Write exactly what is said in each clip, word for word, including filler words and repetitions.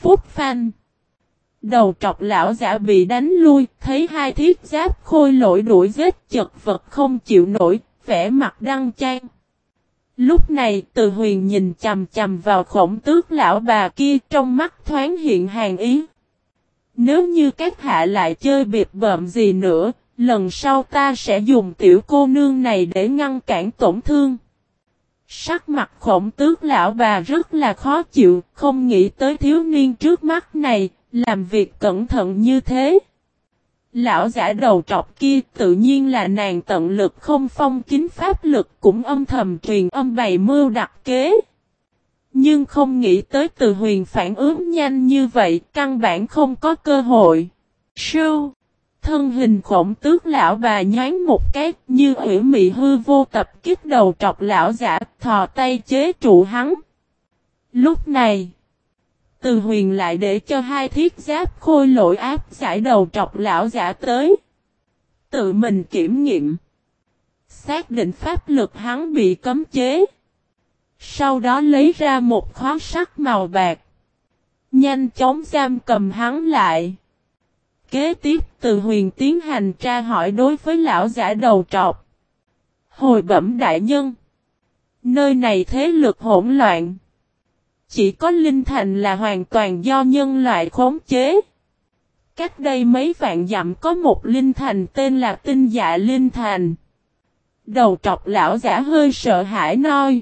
phút phanh. Đầu trọc lão giả bị đánh lui, thấy hai thiết giáp khôi lỗi đuổi giết chật vật không chịu nổi, vẻ mặt đăng chan. Lúc này Từ Huyền nhìn chằm chằm vào Khổng Tước lão bà kia, trong mắt thoáng hiện hàn ý. Nếu như các hạ lại chơi biệt bợm gì nữa, lần sau ta sẽ dùng tiểu cô nương này để ngăn cản tổn thương. Sắc mặt Khổng Tước lão bà rất là khó chịu, không nghĩ tới thiếu niên trước mắt này, làm việc cẩn thận như thế. Lão giả đầu trọc kia tự nhiên là nàng tận lực không phong kín pháp lực, cũng âm thầm truyền âm bày mưu đặt kế. Nhưng không nghĩ tới Từ Huyền phản ứng nhanh như vậy, căn bản không có cơ hội. Sưu, thân hình Khổng Tước lão bà nhoáng một cái, như ủy mị hư vô tập kích đầu trọc lão giả, thò tay chế trụ hắn. Lúc này, Từ Huyền lại để cho hai thiết giáp khôi lỗi áp giải đầu trọc lão giả tới. Tự mình kiểm nghiệm, xác định pháp lực hắn bị cấm chế. Sau đó lấy ra một khóa sắt màu bạc, nhanh chóng giam cầm hắn lại. Kế tiếp Từ Huyền tiến hành tra hỏi đối với lão giả đầu trọc. Hồi bẩm đại nhân, nơi này thế lực hỗn loạn. Chỉ có Linh Thành là hoàn toàn do nhân loại khống chế. Cách đây mấy vạn dặm có một Linh Thành tên là Tinh Dạ Linh Thành. Đầu trọc lão giả hơi sợ hãi nói.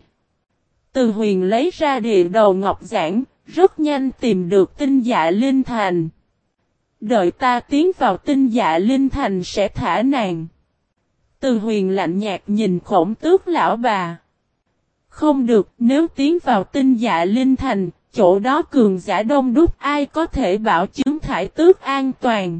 Từ Huyền lấy ra địa đầu ngọc giản, rất nhanh tìm được Tinh Dạ Linh Thành. Đợi ta tiến vào Tinh Dạ Linh Thành sẽ thả nàng. Từ Huyền lạnh nhạt nhìn Khổng Tước lão bà. Không được, nếu tiến vào Tinh Dạ Linh Thành, chỗ đó cường giả đông đúc, ai có thể bảo chứng Thải Tước an toàn.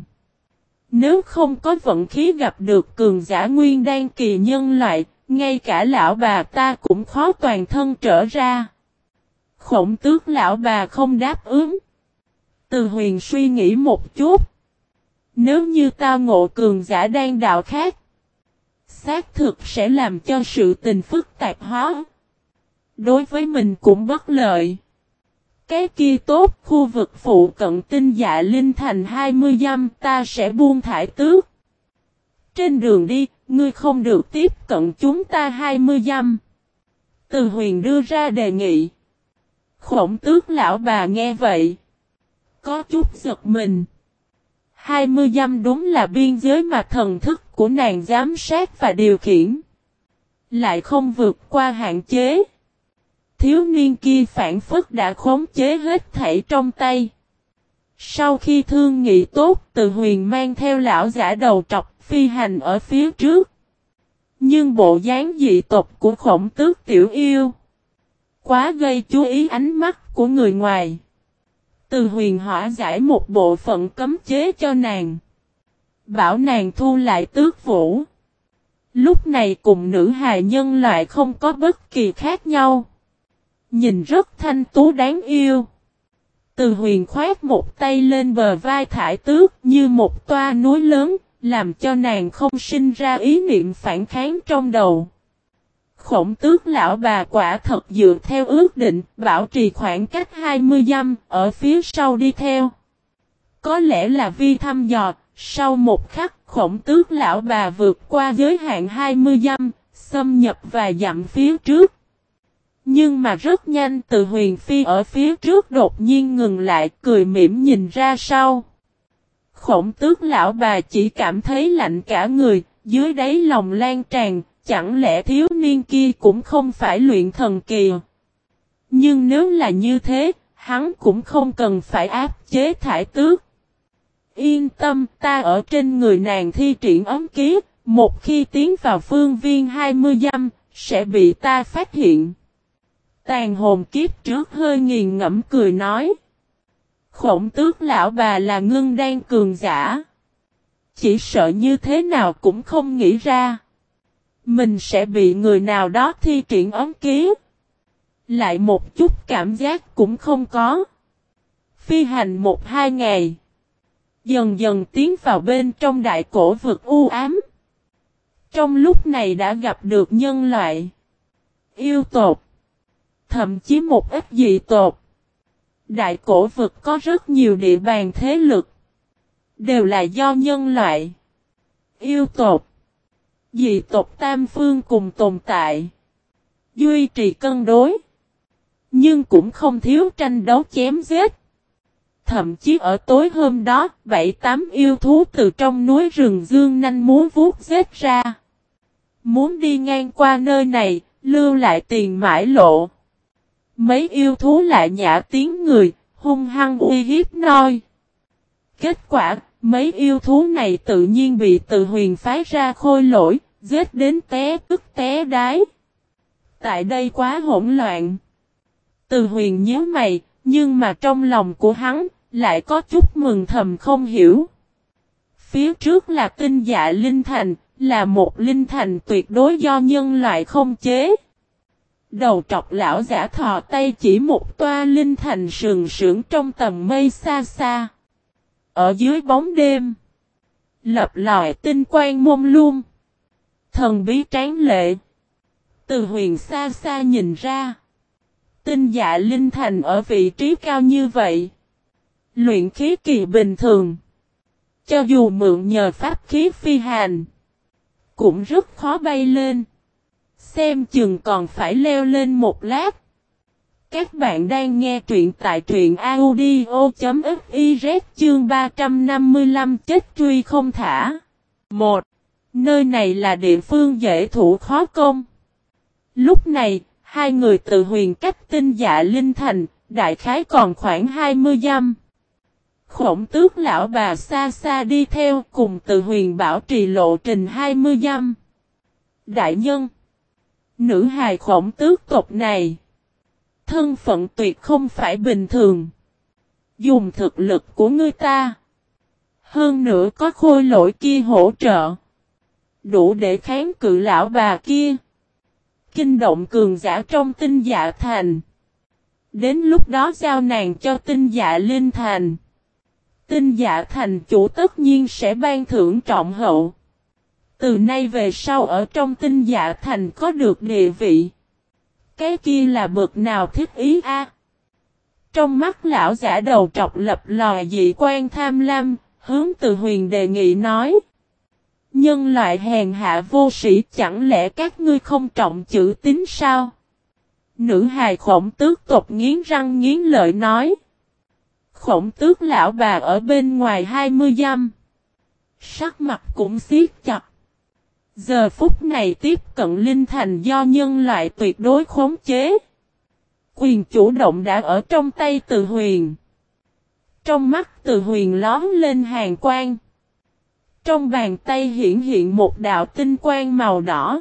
Nếu không có vận khí gặp được cường giả nguyên đan kỳ nhân loại, ngay cả lão bà ta cũng khó toàn thân trở ra. Khổng Tước lão bà không đáp ứng. Từ Huyền suy nghĩ một chút. Nếu như tao ngộ cường giả đan đạo khác, xác thực sẽ làm cho sự tình phức tạp hóa. Đối với mình cũng bất lợi. Cái kia tốt, khu vực phụ cận Tinh Dạ Linh Thành hai mươi dặm ta sẽ buông Thải Tước. Trên đường đi, ngươi không được tiếp cận chúng ta hai mươi dặm. Từ Huyền đưa ra đề nghị. Khổng Tước lão bà nghe vậy, có chút giật mình. hai mươi dặm đúng là biên giới mà thần thức của nàng giám sát và điều khiển. Lại không vượt qua hạn chế. Thiếu niên kia phản phất đã khống chế hết thảy trong tay. Sau khi thương nghị tốt, Từ Huyền mang theo lão giả đầu trọc phi hành ở phía trước. Nhưng bộ dáng dị tộc của Khổng Tước tiểu yêu quá gây chú ý ánh mắt của người ngoài. Từ Huyền hóa giải một bộ phận cấm chế cho nàng, bảo nàng thu lại tước vũ. Lúc này cùng nữ hài nhân loại không có bất kỳ khác nhau. Nhìn rất thanh tú đáng yêu. Từ Huyền khoát một tay lên bờ vai Thải Tước như một toa núi lớn, làm cho nàng không sinh ra ý niệm phản kháng trong đầu. Khổng Tước lão bà quả thật dựa theo ước định, bảo trì khoảng cách hai mươi dặm, ở phía sau đi theo. Có lẽ là vi thăm dò, sau một khắc Khổng Tước lão bà vượt qua giới hạn hai mươi dặm, xâm nhập vài dặm phía trước. Nhưng mà rất nhanh Từ Huyền phi ở phía trước đột nhiên ngừng lại, cười mỉm nhìn ra sau. Khổng Tước lão bà chỉ cảm thấy lạnh cả người, dưới đáy lòng lan tràn, chẳng lẽ thiếu niên kia cũng không phải luyện thần kỳ. Nhưng nếu là như thế, hắn cũng không cần phải áp chế Thải Tước. Yên tâm, ta ở trên người nàng thi triển ấm ký, một khi tiến vào phương viên hai mươi dặm, sẽ bị ta phát hiện. Tàn hồn kiếp trước hơi nghiền ngẫm cười nói. Khổng Tước lão bà là ngưng đan cường giả. Chỉ sợ như thế nào cũng không nghĩ ra. Mình sẽ bị người nào đó thi triển ấm ký. Lại một chút cảm giác cũng không có. Phi hành một hai ngày. Dần dần tiến vào bên trong đại cổ vực u ám. Trong lúc này đã gặp được nhân loại, yêu tộc, thậm chí một ít dị tộc. Đại cổ vực có rất nhiều địa bàn thế lực. Đều là do nhân loại, yêu tộc, dị tộc tam phương cùng tồn tại. Duy trì cân đối. Nhưng cũng không thiếu tranh đấu chém giết. Thậm chí ở tối hôm đó, bảy tám yêu thú từ trong núi rừng dương nanh muốn vuốt giết ra. Muốn đi ngang qua nơi này, lưu lại tiền mãi lộ. Mấy yêu thú lại nhả tiếng người, hung hăng uy hiếp noi. Kết quả, mấy yêu thú này tự nhiên bị Từ Huyền phái ra khôi lỗi, giết đến té tức té đái. Tại đây quá hỗn loạn. Từ Huyền nhíu mày, nhưng mà trong lòng của hắn, lại có chút mừng thầm không hiểu. Phía trước là Tinh Dạ Linh Thành, là một linh thành tuyệt đối do nhân loại không chế. Đầu trọc lão giả thò tay chỉ một toa linh thành sừng sững trong tầm mây xa xa. Ở dưới bóng đêm, lập lòi tinh quang mông lung, thần bí tráng lệ. Từ Huyền xa xa nhìn ra, Tinh Dạ Linh Thành ở vị trí cao như vậy, luyện khí kỳ bình thường, cho dù mượn nhờ pháp khí phi hành, cũng rất khó bay lên. Xem chừng còn phải leo lên một lát. Các bạn đang nghe truyện tại truyện audio.fiz chương ba trăm năm mươi lăm chết truy không thả. một. Nơi này là địa phương dễ thủ khó công. Lúc này, hai người Từ Huyền cách Tinh Dạ Linh Thành, đại khái còn khoảng hai mươi dặm. Khổng Tước lão bà xa xa đi theo cùng Từ Huyền bảo trì lộ trình hai mươi dặm. Đại nhân, nữ hài Khổng Tước tộc này, thân phận tuyệt không phải bình thường. Dùng thực lực của ngươi ta, hơn nữa có khôi lỗi kia hỗ trợ, đủ để kháng cự lão bà kia, kinh động cường giả trong Tinh Dạ Thành. Đến lúc đó giao nàng cho Tinh Dạ Linh Thành, Tinh Dạ Thành chủ tất nhiên sẽ ban thưởng trọng hậu. Từ nay về sau ở trong Tinh Dạ Thành có được địa vị, cái kia là bậc nào thiết ý a? Trong mắt lão giả đầu trọc lập lòi dị quan tham lam, hướng Từ Huyền đề nghị nói: nhân loại hèn hạ vô sĩ, chẳng lẽ các ngươi không trọng chữ tín sao? Nữ hài Khổng Tước tộc nghiến răng nghiến lợi nói. Khổng Tước lão bà ở bên ngoài hai mươi dặm, sắc mặt cũng siết chặt. Giờ phút này tiếp cận linh thành do nhân loại tuyệt đối khống chế. Quyền chủ động đã ở trong tay Từ Huyền. Trong mắt Từ Huyền lóm lên hàn quang. Trong bàn tay hiện hiện một đạo tinh quang màu đỏ.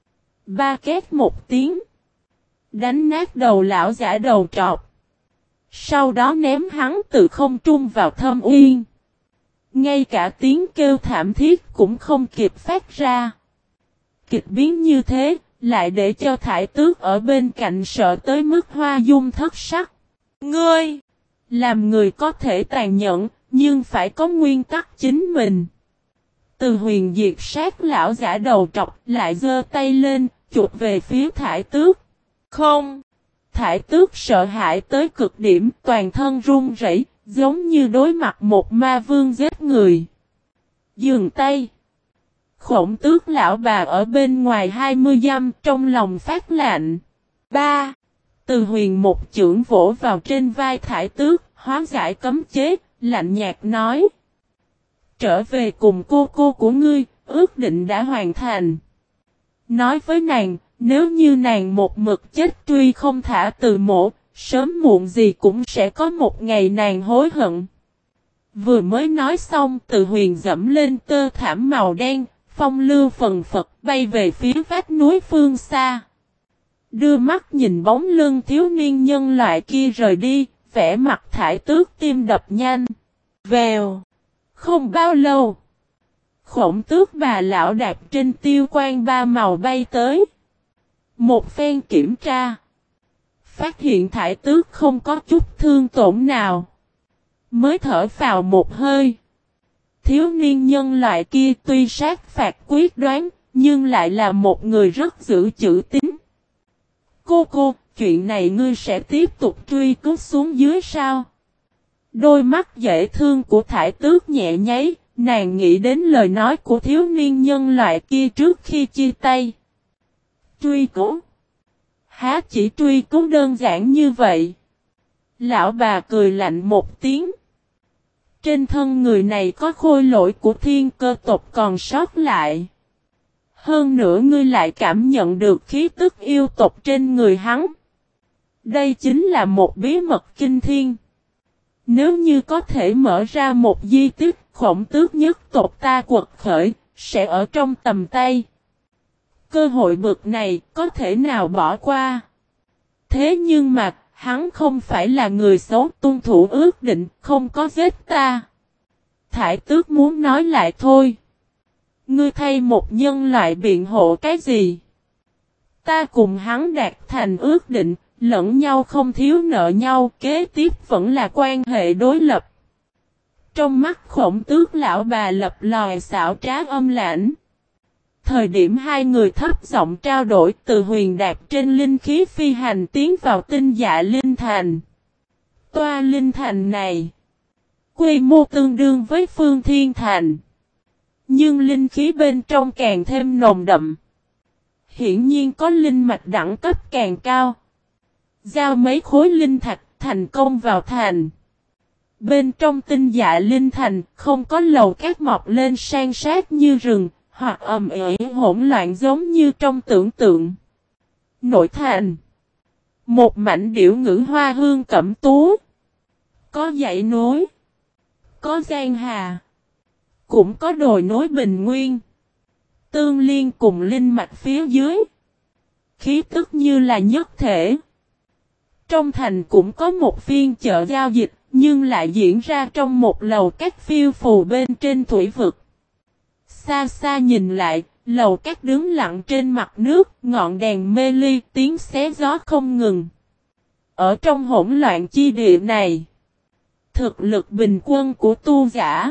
Ba két một tiếng, đánh nát đầu lão giả đầu trọc. Sau đó ném hắn từ không trung vào thâm uyên. Ngay cả tiếng kêu thảm thiết cũng không kịp phát ra. Kịch biến như thế, lại để cho Thải Tước ở bên cạnh sợ tới mức hoa dung thất sắc. Ngươi, làm người có thể tàn nhẫn, nhưng phải có nguyên tắc chính mình. Từ Huyền diệt sát lão giả đầu trọc, lại giơ tay lên, chụp về phía Thải Tước. Không! Thải Tước sợ hãi tới cực điểm, toàn thân run rẩy, giống như đối mặt một ma vương giết người. Dừng tay! Khổng Tước lão bà ở bên ngoài hai mươi dặm, trong lòng phát lạnh. Ba! Từ Huyền một chưởng vỗ vào trên vai Thải Tước, hóa giải cấm chế, lạnh nhạt nói: trở về cùng cô cô của ngươi, ước định đã hoàn thành. Nói với nàng, nếu như nàng một mực chết truy không thả từ mộ, sớm muộn gì cũng sẽ có một ngày nàng hối hận. Vừa mới nói xong, Từ Huyền dẫm lên tơ thảm màu đen, phong lưu phần phật bay về phía vách núi phương xa. Đưa mắt nhìn bóng lưng thiếu niên nhân loại kia rời đi, vẻ mặt Thải Tước tim đập nhanh. Vèo. Không bao lâu, Khổng Tước bà lão đạp trên tiêu quan ba màu bay tới. Một phen kiểm tra, phát hiện Thải Tước không có chút thương tổn nào, mới thở phào một hơi. Thiếu niên nhân loại kia tuy sát phạt quyết đoán, nhưng lại là một người rất giữ chữ tín. Cô cô, chuyện này ngươi sẽ tiếp tục truy cứu xuống dưới sao? Đôi mắt dễ thương của Thải Tước nhẹ nháy, nàng nghĩ đến lời nói của thiếu niên nhân loại kia trước khi chia tay. Truy cứu? Há chỉ truy cứu đơn giản như vậy? Lão bà cười lạnh một tiếng. Trên thân người này có khôi lỗi của thiên cơ tộc còn sót lại. Hơn nữa ngươi lại cảm nhận được khí tức yêu tộc trên người hắn. Đây chính là một bí mật kinh thiên. Nếu như có thể mở ra một di tích khổng tước nhất tộc ta quật khởi, sẽ ở trong tầm tay. Cơ hội bực này có thể nào bỏ qua. Thế nhưng mà, hắn không phải là người xấu, tuân thủ ước định, không có giết ta. Thải Tước muốn nói lại thôi. Ngươi thay một nhân loại biện hộ cái gì? Ta cùng hắn đạt thành ước định, lẫn nhau không thiếu nợ nhau, kế tiếp vẫn là quan hệ đối lập. Trong mắt Khổng Tước lão bà lập lòi xảo trá âm lãnh. Thời điểm hai người thấp giọng trao đổi, Từ Huyền đạp trên linh khí phi hành tiến vào Tinh Dạ Linh Thành. Toa Linh Thành này, quy mô tương đương với Phương Thiên Thành. Nhưng linh khí bên trong càng thêm nồng đậm. Hiển nhiên có linh mạch đẳng cấp càng cao. Giao mấy khối linh thạch thành công vào thành. Bên trong Tinh Dạ Linh Thành không có lầu cát mọc lên san sát như rừng, hoặc ầm ĩ hỗn loạn giống như trong tưởng tượng. Nội thành, một mảnh điểu ngữ hoa hương cẩm tú. Có dãy núi, có giang hà, cũng có đồi núi bình nguyên. Tương liên cùng linh mạch phía dưới. Khí tức như là nhất thể. Trong thành cũng có một phiên chợ giao dịch, nhưng lại diễn ra trong một lầu các phiêu phù bên trên thủy vực. Xa xa nhìn lại, lầu các đứng lặng trên mặt nước, ngọn đèn mê ly, tiếng xé gió không ngừng. Ở trong hỗn loạn chi địa này, thực lực bình quân của tu giả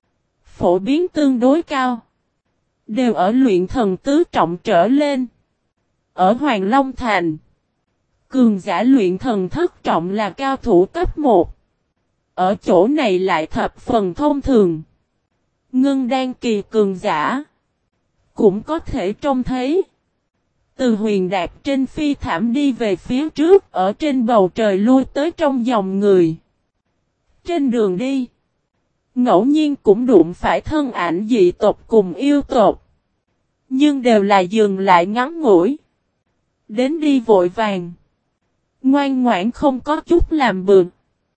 phổ biến tương đối cao, đều ở luyện thần tứ trọng trở lên. Ở Hoàng Long Thành, cường giả luyện thần thất trọng là cao thủ cấp một. Ở chỗ này lại thập phần thông thường. Ngưng đan kỳ cường giả cũng có thể trông thấy. Từ Huyền đạp trên phi thảm đi về phía trước, ở trên bầu trời lui tới trong dòng người. Trên đường đi, ngẫu nhiên cũng đụng phải thân ảnh dị tộc cùng yêu tộc. Nhưng đều là dừng lại ngắn ngủi. Đến đi vội vàng. Ngoan ngoãn không có chút làm bừa.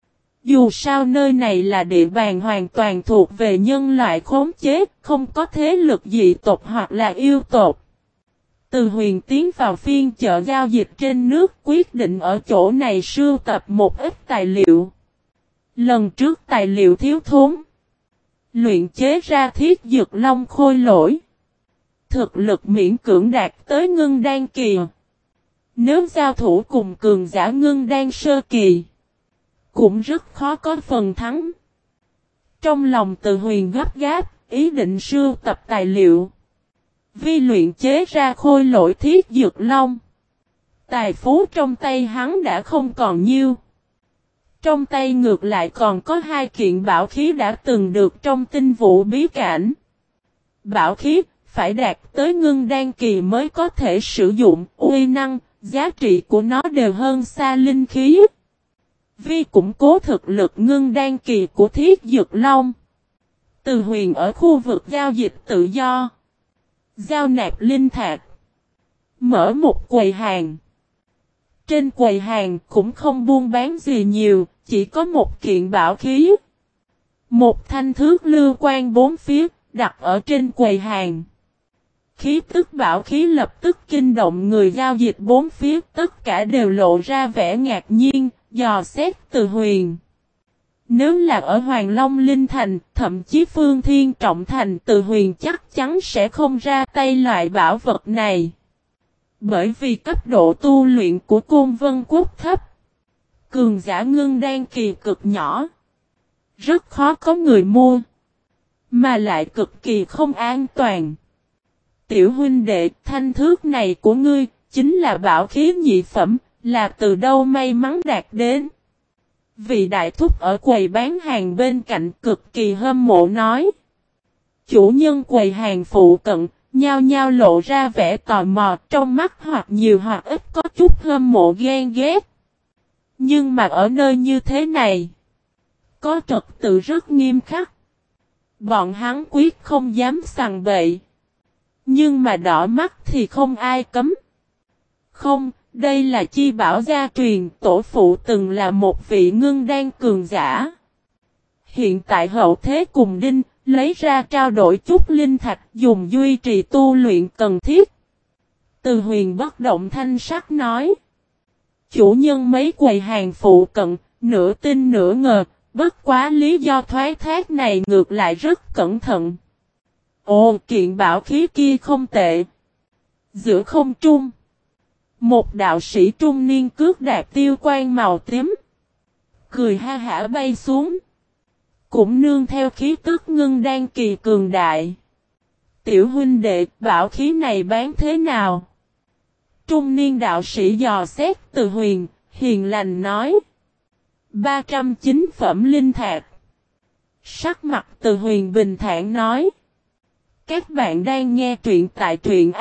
Dù sao nơi này là địa bàn hoàn toàn thuộc về nhân loại khống chế, không có thế lực dị tộc hoặc là yêu tộc. Từ Huyền tiến vào phiên chợ giao dịch trên nước, quyết định ở chỗ này sưu tập một ít tài liệu. Lần trước tài liệu thiếu thốn, luyện chế ra thiết dược long khôi lỗi. Thực lực miễn cưỡng đạt tới ngưng đan kỳ. Nếu giao thủ cùng cường giả ngưng đan sơ kỳ, cũng rất khó có phần thắng. Trong lòng Từ Huyền gấp gáp, ý định sưu tập tài liệu. Vi luyện chế ra khôi lỗi thiết dược long. Tài phú trong tay hắn đã không còn nhiêu. Trong tay ngược lại còn có hai kiện bảo khí đã từng được trong tinh vũ bí cảnh. Bảo khí phải đạt tới ngưng đan kỳ mới có thể sử dụng, uy năng, giá trị của nó đều hơn xa linh khí. Vi củng cố thực lực ngưng đan kỳ của thiết dược long. Từ Huyền ở khu vực giao dịch tự do. Giao nạp linh thạch. Mở một quầy hàng. Trên quầy hàng cũng không buôn bán gì nhiều, chỉ có một kiện bảo khí. Một thanh thước lưu quan bốn phía, đặt ở trên quầy hàng. Khí tức bảo khí lập tức kinh động người giao dịch bốn phía, tất cả đều lộ ra vẻ ngạc nhiên, dò xét Từ Huyền. Nếu là ở Hoàng Long Linh Thành, thậm chí Phương Thiên Trọng Thành, Từ Huyền chắc chắn sẽ không ra tay loại bảo vật này. Bởi vì cấp độ tu luyện của Côn Vân Quốc thấp. Cường giả ngưng đan kỳ cực nhỏ. Rất khó có người mua. Mà lại cực kỳ không an toàn. Tiểu huynh đệ, thanh thước này của ngươi, chính là bảo khí nhị phẩm, là từ đâu may mắn đạt đến. Vị đại thúc ở quầy bán hàng bên cạnh cực kỳ hâm mộ nói. Chủ nhân quầy hàng phụ cận, nhao nhao lộ ra vẻ tò mò, trong mắt hoặc nhiều hoặc ít có chút hâm mộ ghen ghét. Nhưng mà ở nơi như thế này, có trật tự rất nghiêm khắc. Bọn hắn quyết không dám sằng bậy. Nhưng mà đỏ mắt thì không ai cấm. Không, đây là chi bảo gia truyền, tổ phụ từng là một vị ngưng đan cường giả. Hiện tại hậu thế cùng đinh, lấy ra trao đổi chút linh thạch dùng duy trì tu luyện cần thiết. Từ Huyền bất động thanh sắc nói. Chủ nhân mấy quầy hàng phụ cận, nửa tin nửa ngờ, bất quá lý do thoái thác này ngược lại rất cẩn thận. Ồ, kiện bảo khí kia không tệ. Giữa không trung, một đạo sĩ trung niên cước đạp tiêu quan màu tím, cười ha hả bay xuống. Cũng nương theo khí tức ngưng đan kỳ cường đại. Tiểu huynh đệ, bảo khí này bán thế nào? Trung niên đạo sĩ dò xét Từ Huyền, hiền lành nói. ba trăm chín phẩm linh thạch. Sắc mặt Từ Huyền bình thản nói. Các bạn đang nghe truyện tại truyện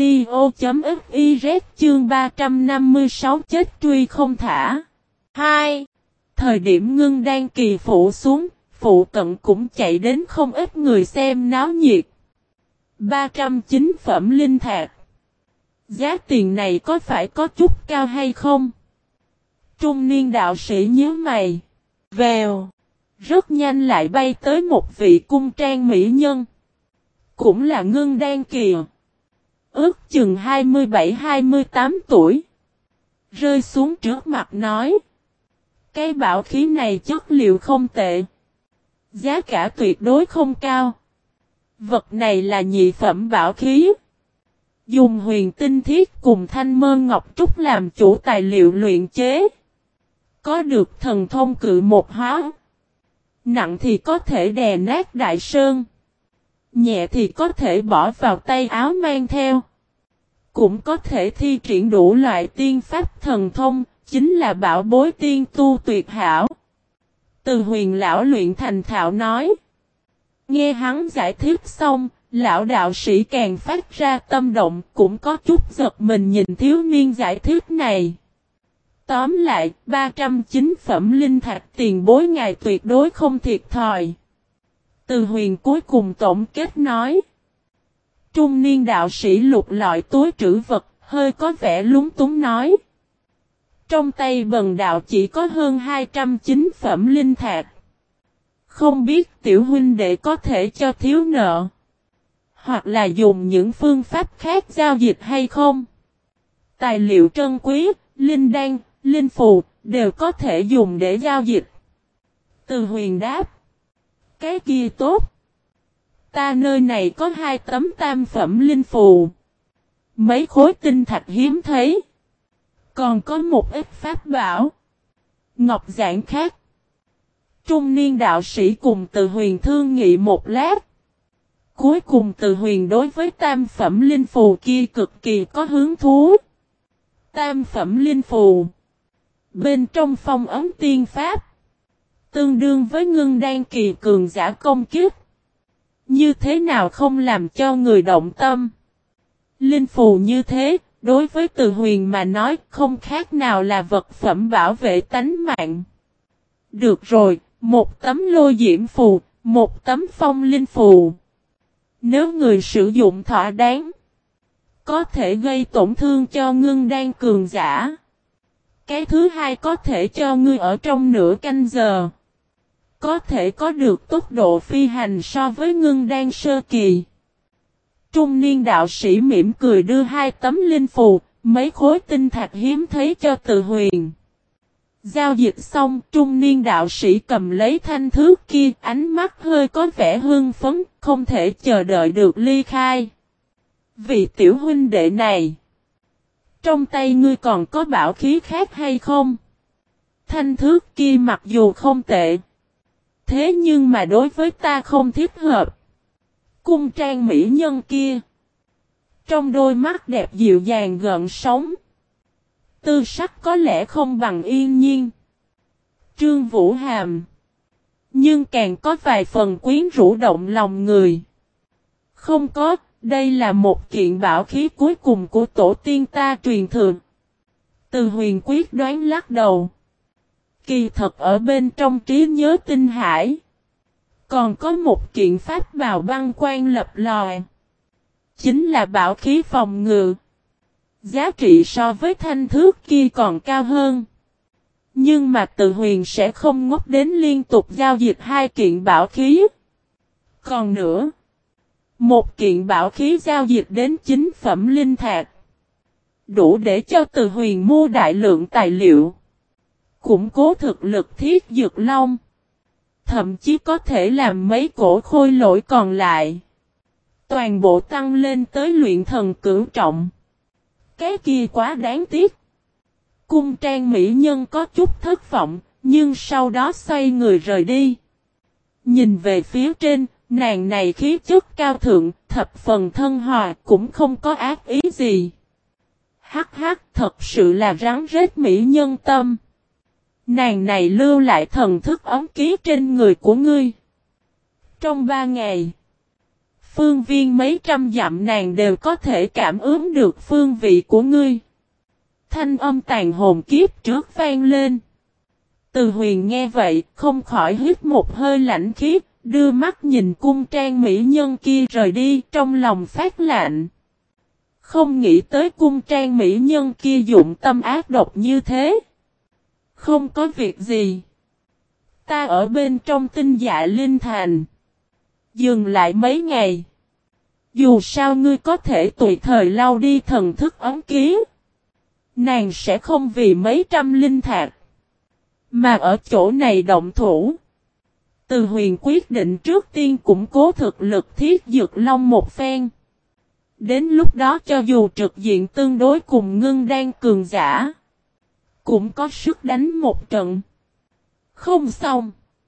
audio.fiz chương ba trăm năm mươi sáu chết truy không thả. hai. Thời điểm ngưng đan kỳ phủ xuống, phụ cận cũng chạy đến không ít người xem náo nhiệt. ba trăm chín phẩm linh thạch. Giá tiền này có phải có chút cao hay không? Trung niên đạo sĩ nhíu mày. Vèo. Rất nhanh lại bay tới một vị cung trang mỹ nhân. Cũng là ngưng đan kỳ. Ước chừng hai mươi bảy hai mươi tám tuổi. Rơi xuống trước mặt nói. Cái bảo khí này chất liệu không tệ. Giá cả tuyệt đối không cao. Vật này là nhị phẩm bảo khí. Dùng huyền tinh thiết cùng thanh mơ ngọc trúc làm chủ tài liệu luyện chế. Có được thần thông cự một hóa. Nặng thì có thể đè nát đại sơn. Nhẹ thì có thể bỏ vào tay áo mang theo. Cũng có thể thi triển đủ loại tiên pháp thần thông, chính là bảo bối tiên tu tuyệt hảo. Từ Huyền lão luyện thành thạo nói. Nghe hắn giải thích xong, lão đạo sĩ càng phát ra tâm động, cũng có chút giật mình nhìn thiếu niên giải thích này. Tóm lại, ba trăm chín phẩm linh thạch tiền bối ngài tuyệt đối không thiệt thòi. Từ Huyền cuối cùng tổng kết nói. Trung niên đạo sĩ lục lọi túi trữ vật, hơi có vẻ lúng túng nói. Trong tay bần đạo chỉ có hơn hai trăm chín phẩm linh thạch. Không biết tiểu huynh đệ có thể cho thiếu nợ. Hoặc là dùng những phương pháp khác giao dịch hay không? Tài liệu trân quý, linh đan, linh phù, đều có thể dùng để giao dịch. Từ Huyền đáp. Cái kia tốt. Ta nơi này có hai tấm tam phẩm linh phù. Mấy khối tinh thạch hiếm thấy. Còn có một ít pháp bảo. Ngọc giản khác. Trung niên đạo sĩ cùng Từ Huyền thương nghị một lát. Cuối cùng Từ Huyền đối với tam phẩm linh phù kia cực kỳ có hứng thú. Tam phẩm linh phù. Bên trong phong ấn tiên pháp. Tương đương với ngưng đan kỳ cường giả công kiếp. Như thế nào không làm cho người động tâm. Linh phù như thế, đối với Từ Huyền mà nói không khác nào là vật phẩm bảo vệ tánh mạng. Được rồi, một tấm lôi diễm phù, một tấm phong linh phù. Nếu người sử dụng thỏa đáng, có thể gây tổn thương cho ngưng đan cường giả. Cái thứ hai có thể cho ngươi ở trong nửa canh giờ. Có thể có được tốc độ phi hành so với ngưng đan sơ kỳ. Trung niên đạo sĩ mỉm cười đưa hai tấm linh phù, mấy khối tinh thạch hiếm thấy cho Từ Huyền. Giao dịch xong, trung niên đạo sĩ cầm lấy thanh thước kia, ánh mắt hơi có vẻ hưng phấn, không thể chờ đợi được ly khai. Vị tiểu huynh đệ này, trong tay ngươi còn có bảo khí khác hay không? Thanh thước kia mặc dù không tệ, thế nhưng mà đối với ta không thích hợp. Cung trang mỹ nhân kia, trong đôi mắt đẹp dịu dàng gợn sóng. tư sắc có lẽ không bằng Yên Nhiên, Trương Vũ Hàm, nhưng càng có vài phần quyến rũ động lòng người. Không có, đây là một kiện bảo khí cuối cùng của tổ tiên ta truyền thừa. Từ Huyền quyết đoán lắc đầu. Kỳ thật ở bên trong trí nhớ tinh hải, còn có một kiện pháp bào băng quan lập lòi. Chính là bảo khí phòng ngự. Giá trị so với thanh thước kia còn cao hơn. Nhưng mà Từ Huyền sẽ không ngốc đến liên tục giao dịch hai kiện bảo khí. Còn nữa, một kiện bảo khí giao dịch đến chín phẩm linh thạch, đủ để cho Từ Huyền mua đại lượng tài liệu, củng cố thực lực Thiết Dược Long, thậm chí có thể làm mấy cổ khôi lỗi còn lại toàn bộ tăng lên tới luyện thần cửu trọng. Cái kia quá đáng tiếc. Cung trang mỹ nhân có chút thất vọng, nhưng sau đó xoay người rời đi. Nhìn về phía trên, nàng này khí chất cao thượng, thập phần thân hòa, cũng không có ác ý gì. Hắc hắc, thật sự là rắn rết mỹ nhân tâm. Nàng này lưu lại thần thức ấm ký trên người của ngươi. Trong ba ngày, phương viên mấy trăm dặm nàng đều có thể cảm ứng được phương vị của ngươi. Thanh âm tàn hồn kiếp trước vang lên. Từ Huyền nghe vậy, không khỏi hít một hơi lạnh khiếp, đưa mắt nhìn cung trang mỹ nhân kia rời đi, trong lòng phát lạnh. Không nghĩ tới cung trang mỹ nhân kia dụng tâm ác độc như thế. Không có việc gì. Ta ở bên trong Tinh Dạ Linh Thành. Dừng lại mấy ngày. Dù sao ngươi có thể tùy thời lau đi thần thức ấm ký. Nàng sẽ không vì mấy trăm linh thạch mà ở chỗ này động thủ. Từ Huyền quyết định trước tiên củng cố thực lực Thiết Dược Long một phen. Đến lúc đó cho dù trực diện tương đối cùng Ngưng Đan cường giả, cũng có sức đánh một trận. Không xong.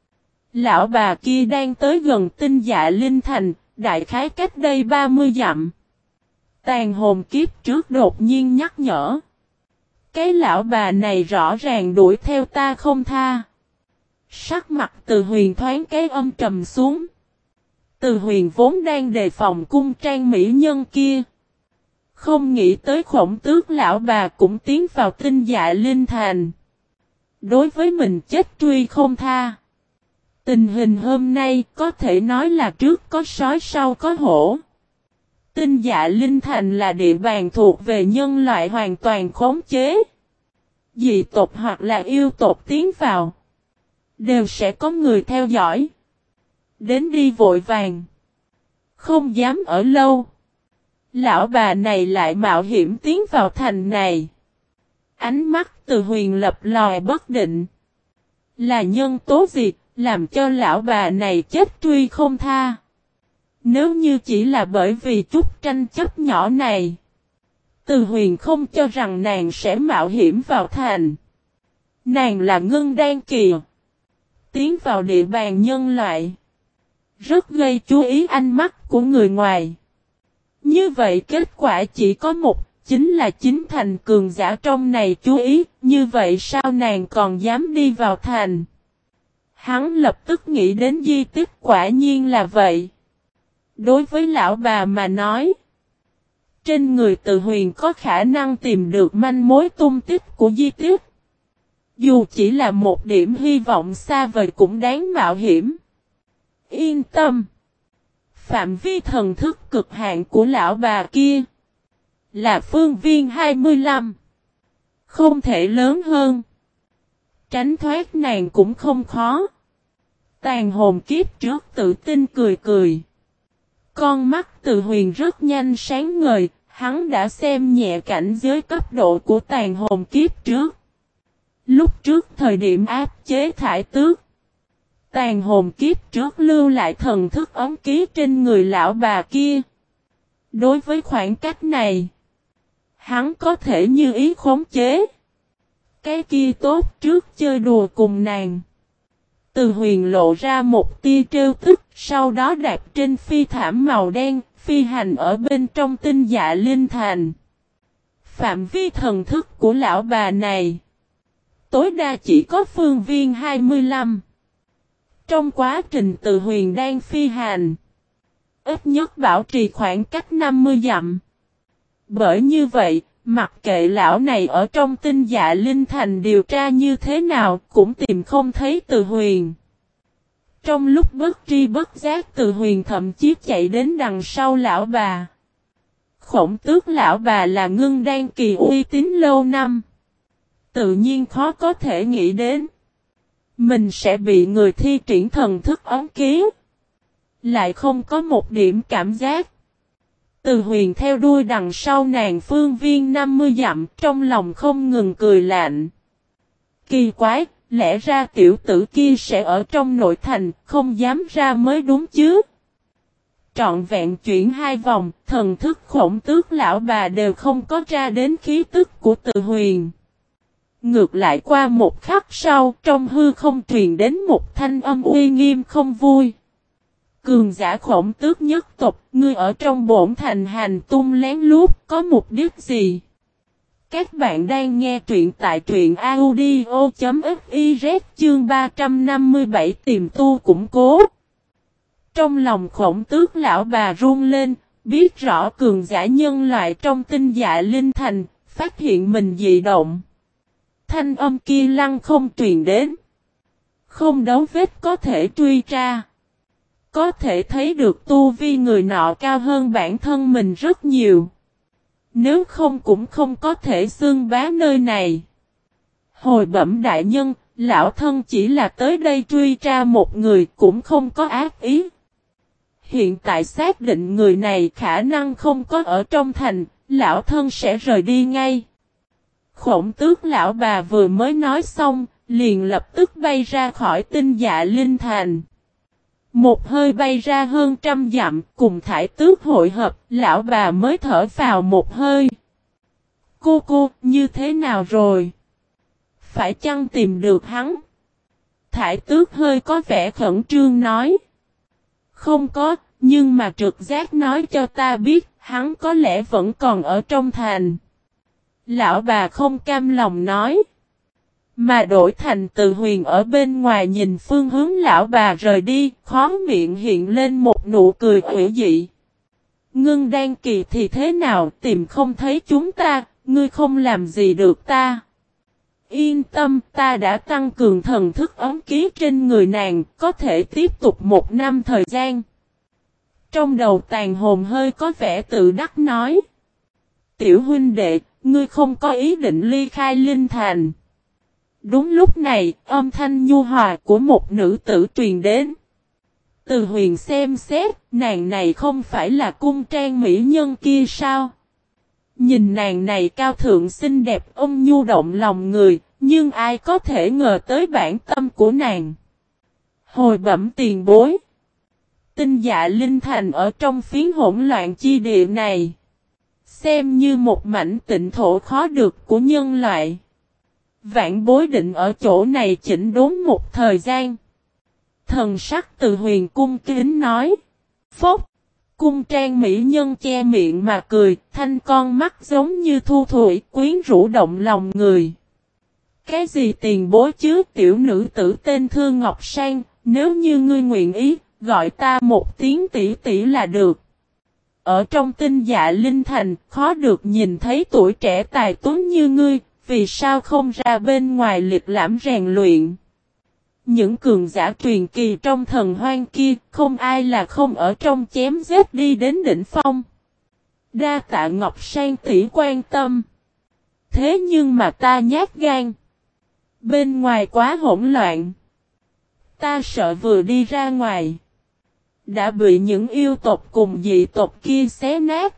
Lão bà kia đang tới gần Tinh Dạ Linh Thành, đại khái cách đây ba mươi dặm. Tàn hồn kiếp trước đột nhiên nhắc nhở. Cái lão bà này rõ ràng đuổi theo ta không tha. Sắc mặt Từ Huyền thoáng cái âm trầm xuống. Từ Huyền vốn đang đề phòng cung trang mỹ nhân kia. Không nghĩ tới khổng tước lão bà cũng tiến vào Tinh Dạ Linh Thành. Đối với mình chết truy không tha. Tình hình hôm nay có thể nói là trước có sói sau có hổ. Tinh Dạ Linh Thành là địa bàn thuộc về nhân loại hoàn toàn khống chế. Dị tộc hoặc là yêu tộc tiến vào, đều sẽ có người theo dõi. Đến đi vội vàng. Không dám ở lâu. Lão bà này lại mạo hiểm tiến vào thành này. Ánh mắt Từ Huyền lập lòi bất định. Là nhân tố gì làm cho lão bà này chết truy không tha? Nếu như chỉ là bởi vì chút tranh chấp nhỏ này, Từ Huyền không cho rằng nàng sẽ mạo hiểm vào thành. Nàng là Ngưng Đan kỳ, tiến vào địa bàn nhân loại, rất gây chú ý ánh mắt của người ngoài. Như vậy kết quả chỉ có một, chính là chính thành cường giả trong này chú ý, như vậy sao nàng còn dám đi vào thành? Hắn lập tức nghĩ đến di tích, quả nhiên là vậy. Đối với lão bà mà nói, trên người Từ Huyền có khả năng tìm được manh mối tung tích của di tích. Dù chỉ là một điểm hy vọng xa vời cũng đáng mạo hiểm. Yên tâm. Phạm vi thần thức cực hạn của lão bà kia là phương viên hai mươi lăm. Không thể lớn hơn. Tránh thoát nàng cũng không khó. Tàn hồn kiếp trước tự tin cười cười. Con mắt Từ Huyền rất nhanh sáng ngời, hắn đã xem nhẹ cảnh giới cấp độ của tàn hồn kiếp trước. Lúc trước thời điểm áp chế thải tước, tàn hồn kiếp trước lưu lại thần thức ấm ký trên người lão bà kia. Đối với khoảng cách này, hắn có thể như ý khống chế. Cái kia tốt trước chơi đùa cùng nàng. Từ Huyền lộ ra một tia trêu tức, sau đó đạp trên phi thảm màu đen, phi hành ở bên trong Tinh Dạ Linh Thành. Phạm vi thần thức của lão bà này tối đa chỉ có phương viên hai mươi lăm. Trong quá trình Từ Huyền đang phi hành, ít nhất bảo trì khoảng cách năm mươi dặm. Bởi như vậy, mặc kệ lão này ở trong Tinh Dạ Linh Thành điều tra như thế nào cũng tìm không thấy Từ Huyền. Trong lúc bất tri bất giác, Từ Huyền thậm chí chạy đến đằng sau lão bà. Khổng Tước lão bà là ngưng đan kỳ uy tín lâu năm. Tự nhiên khó có thể nghĩ đến mình sẽ bị người thi triển thần thức ấn ký. Lại không có một điểm cảm giác. Từ Huyền theo đuôi đằng sau nàng phương viên năm mươi dặm, trong lòng không ngừng cười lạnh. Kỳ quái, lẽ ra tiểu tử kia sẽ ở trong nội thành, không dám ra mới đúng chứ. Trọn vẹn chuyển hai vòng, thần thức Khổng Tước lão bà đều không có ra đến khí tức của Từ Huyền. Ngược lại qua một khắc sau, trong hư không truyền đến một thanh âm uy nghiêm không vui. Cường giả Khổng Tước nhất tộc, ngươi ở trong bổn thành hành tung lén lút, có mục đích gì? Các bạn đang nghe truyện tại truyện audio chấm fiz chương ba trăm năm mươi bảy tìm tu củng cố. Trong lòng Khổng Tước lão bà run lên, biết rõ cường giả nhân loại trong Tinh Dạ Linh Thành, phát hiện mình dị động. Thanh âm kia lăng không truyền đến. Không dấu vết có thể truy tra. Có thể thấy được tu vi người nọ cao hơn bản thân mình rất nhiều. Nếu không cũng không có thể xưng bá nơi này. Hồi bẩm đại nhân, lão thân chỉ là tới đây truy tra một người, cũng không có ác ý. Hiện tại xác định người này khả năng không có ở trong thành, lão thân sẽ rời đi ngay. Khổng Tước lão bà vừa mới nói xong, liền lập tức bay ra khỏi Tinh Dạ Linh Thành. Một hơi bay ra hơn trăm dặm, cùng Thải Tước hội hợp, lão bà mới thở vào một hơi. Cô cô, như thế nào rồi? Phải chăng tìm được hắn? Thải Tước hơi có vẻ khẩn trương nói. Không có, nhưng mà trực giác nói cho ta biết, hắn có lẽ vẫn còn ở trong thành. Lão bà không cam lòng nói. Mà đổi thành Từ Huyền ở bên ngoài nhìn phương hướng lão bà rời đi, khó miệng hiện lên một nụ cười ủy dị. Ngưng đan kỳ thì thế nào, tìm không thấy chúng ta, ngươi không làm gì được ta. Yên tâm, ta đã tăng cường thần thức ấm ký trên người nàng, có thể tiếp tục một năm thời gian. Trong đầu Tàn Hồn hơi có vẻ tự đắc nói. Tiểu huynh đệ, ngươi không có ý định ly khai Linh Thành. Đúng lúc này, âm thanh nhu hòa của một nữ tử truyền đến. Từ Huyền xem xét, nàng này không phải là cung trang mỹ nhân kia sao? Nhìn nàng này cao thượng xinh đẹp ôn nhu động lòng người, nhưng ai có thể ngờ tới bản tâm của nàng. Hồi bẩm tiền bối. Tinh Dạ Linh Thành ở trong phiến hỗn loạn chi địa này. Xem như một mảnh tịnh thổ khó được của nhân loại. Vạn bối định ở chỗ này chỉnh đốn một thời gian. Thần sắc Từ Huyền cung kính nói. Phốc. Cung trang mỹ nhân che miệng mà cười. Thanh con mắt giống như thu thủy quyến rũ động lòng người. Cái gì tiền bối chứ, tiểu nữ tử tên Thương Ngọc Sang. Nếu như ngươi nguyện ý, gọi ta một tiếng tỷ tỷ là được. Ở trong Tinh Dạ Linh Thành, khó được nhìn thấy tuổi trẻ tài tuấn như ngươi, vì sao không ra bên ngoài lịch lãm rèn luyện. Những cường giả truyền kỳ trong thần hoang kia, không ai là không ở trong chém giết đi đến đỉnh phong. Đa tạ Ngọc Sang tỷ quan tâm. Thế nhưng mà ta nhát gan. Bên ngoài quá hỗn loạn. Ta sợ vừa đi ra ngoài. Đã bị những yêu tộc cùng dị tộc kia xé nát.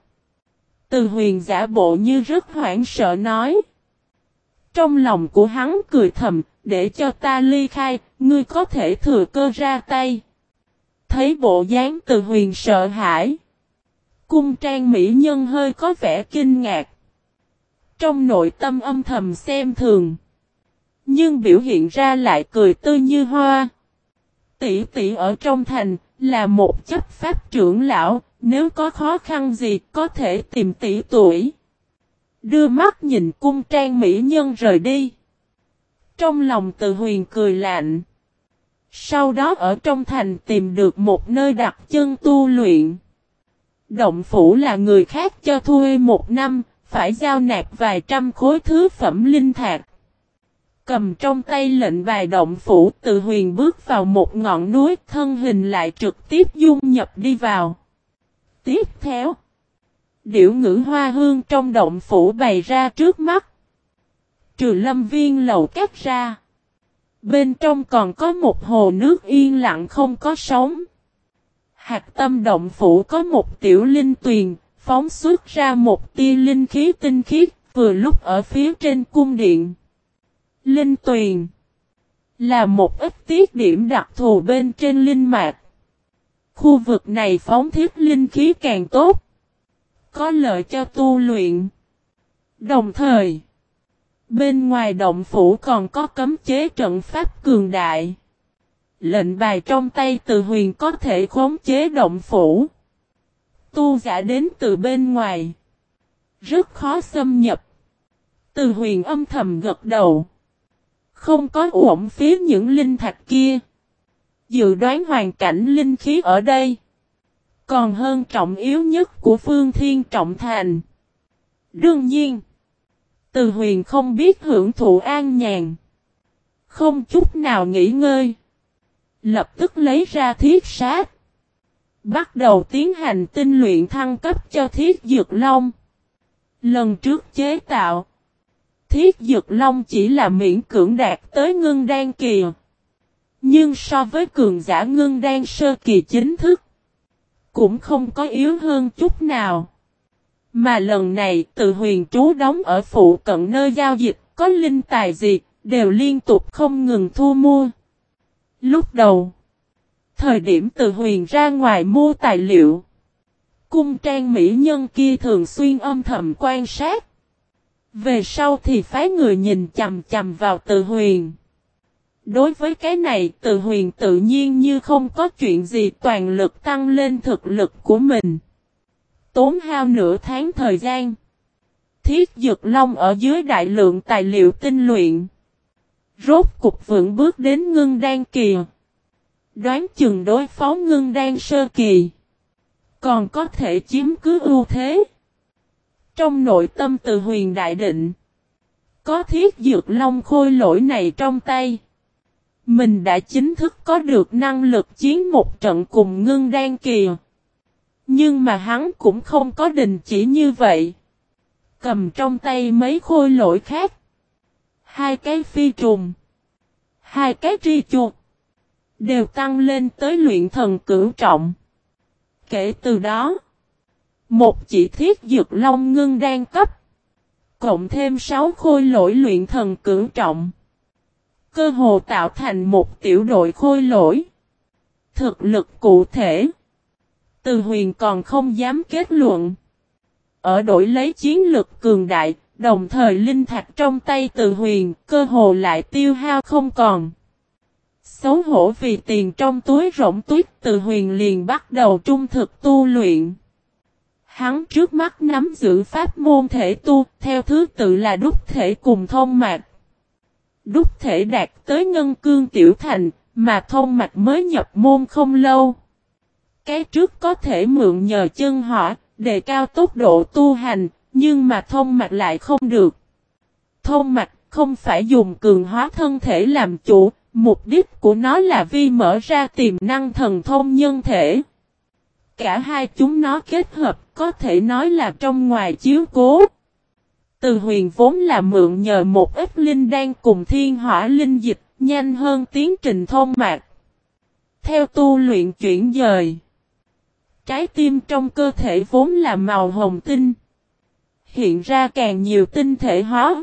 Từ Huyền giả bộ như rất hoảng sợ nói. Trong lòng của hắn cười thầm, để cho ta ly khai, ngươi có thể thừa cơ ra tay. Thấy bộ dáng Từ Huyền sợ hãi. Cung trang mỹ nhân hơi có vẻ kinh ngạc. Trong nội tâm âm thầm xem thường. Nhưng biểu hiện ra lại cười tươi như hoa. Tỷ tỷ ở trong thành, là một chấp pháp trưởng lão, nếu có khó khăn gì có thể tìm tỷ tuổi. Đưa mắt nhìn cung trang mỹ nhân rời đi. Trong lòng Từ Huyền cười lạnh. Sau đó ở trong thành tìm được một nơi đặt chân tu luyện. Động phủ là người khác cho thuê một năm, phải giao nạp vài trăm khối thứ phẩm linh thạch. Cầm trong tay lệnh bài động phủ, Từ Huyền bước vào một ngọn núi, thân hình lại trực tiếp dung nhập đi vào. Tiếp theo, điểu ngữ hoa hương trong động phủ bày ra trước mắt. Trừ lâm viên lầu cắt ra. Bên trong còn có một hồ nước yên lặng không có sóng. Hạc tâm động phủ có một tiểu linh tuyền, phóng xuất ra một tia linh khí tinh khiết, vừa lúc ở phía trên cung điện. Linh tuyền là một ít tiết điểm đặc thù bên trên linh mạch. Khu vực này phóng thiết linh khí càng tốt, có lợi cho tu luyện. Đồng thời, bên ngoài động phủ còn có cấm chế trận pháp cường đại. Lệnh bài trong tay Từ Huyền có thể khống chế động phủ. Tu giả đến từ bên ngoài, rất khó xâm nhập. Từ Huyền âm thầm gật đầu. Không có uổng phí những linh thạch kia. Dự đoán hoàn cảnh linh khí ở đây còn hơn trọng yếu nhất của Phương Thiên Trọng Thành. Đương nhiên, Từ Huyền không biết hưởng thụ an nhàn, không chút nào nghỉ ngơi. Lập tức lấy ra thiết sát, bắt đầu tiến hành tinh luyện thăng cấp cho thiết dược long. Lần trước chế tạo, thiết dược long chỉ là miễn cưỡng đạt tới ngưng đan kỳ. Nhưng so với cường giả ngưng đan sơ kỳ chính thức, cũng không có yếu hơn chút nào. Mà lần này Từ Huyền trú đóng ở phụ cận nơi giao dịch, có linh tài gì, đều liên tục không ngừng thu mua. Lúc đầu, thời điểm Từ Huyền ra ngoài mua tài liệu, cung trang mỹ nhân kia thường xuyên âm thầm quan sát. Về sau thì phái người nhìn chằm chằm vào Từ Huyền. Đối với cái này Từ Huyền tự nhiên như không có chuyện gì, toàn lực tăng lên thực lực của mình. Tốn hao nửa tháng thời gian, thiết dược long ở dưới đại lượng tài liệu tinh luyện, rốt cục vững bước đến ngưng đan kỳ. Đoán chừng đối phó ngưng đan sơ kỳ, còn có thể chiếm cứ ưu thế. Trong nội tâm Từ Huyền đại định, có thiết dược long khôi lỗi này trong tay, mình đã chính thức có được năng lực chiến một trận cùng ngưng đan kỳ. Nhưng mà hắn cũng không có đình chỉ như vậy. Cầm trong tay mấy khôi lỗi khác, hai cái phi trùng, hai cái tri chuột, đều tăng lên tới luyện thần cửu trọng. Kể từ đó, một chỉ thiết dược long ngưng đan cấp, cộng thêm sáu khôi lỗi luyện thần cửu trọng, cơ hồ tạo thành một tiểu đội khôi lỗi. Thực lực cụ thể, Từ Huyền còn không dám kết luận. Ở đổi lấy chiến lực cường đại, đồng thời linh thạch trong tay Từ Huyền cơ hồ lại tiêu hao không còn. Xấu hổ vì tiền trong túi rỗng tuyết, Từ Huyền liền bắt đầu trung thực tu luyện. Hắn trước mắt nắm giữ pháp môn thể tu, theo thứ tự là đúc thể cùng thông mạch. Đúc thể đạt tới ngân cương tiểu thành, mà thông mạch mới nhập môn không lâu. Cái trước có thể mượn nhờ chân hỏa, đề cao tốc độ tu hành, nhưng mà thông mạch lại không được. Thông mạch không phải dùng cường hóa thân thể làm chủ, mục đích của nó là vi mở ra tiềm năng thần thông nhân thể. Cả hai chúng nó kết hợp có thể nói là trong ngoài chiếu cố. Từ Huyền vốn là mượn nhờ một ít linh đan cùng thiên hỏa linh dịch, nhanh hơn tiến trình thông mạch. Theo tu luyện chuyển dời, trái tim trong cơ thể vốn là màu hồng tinh, hiện ra càng nhiều tinh thể hóa.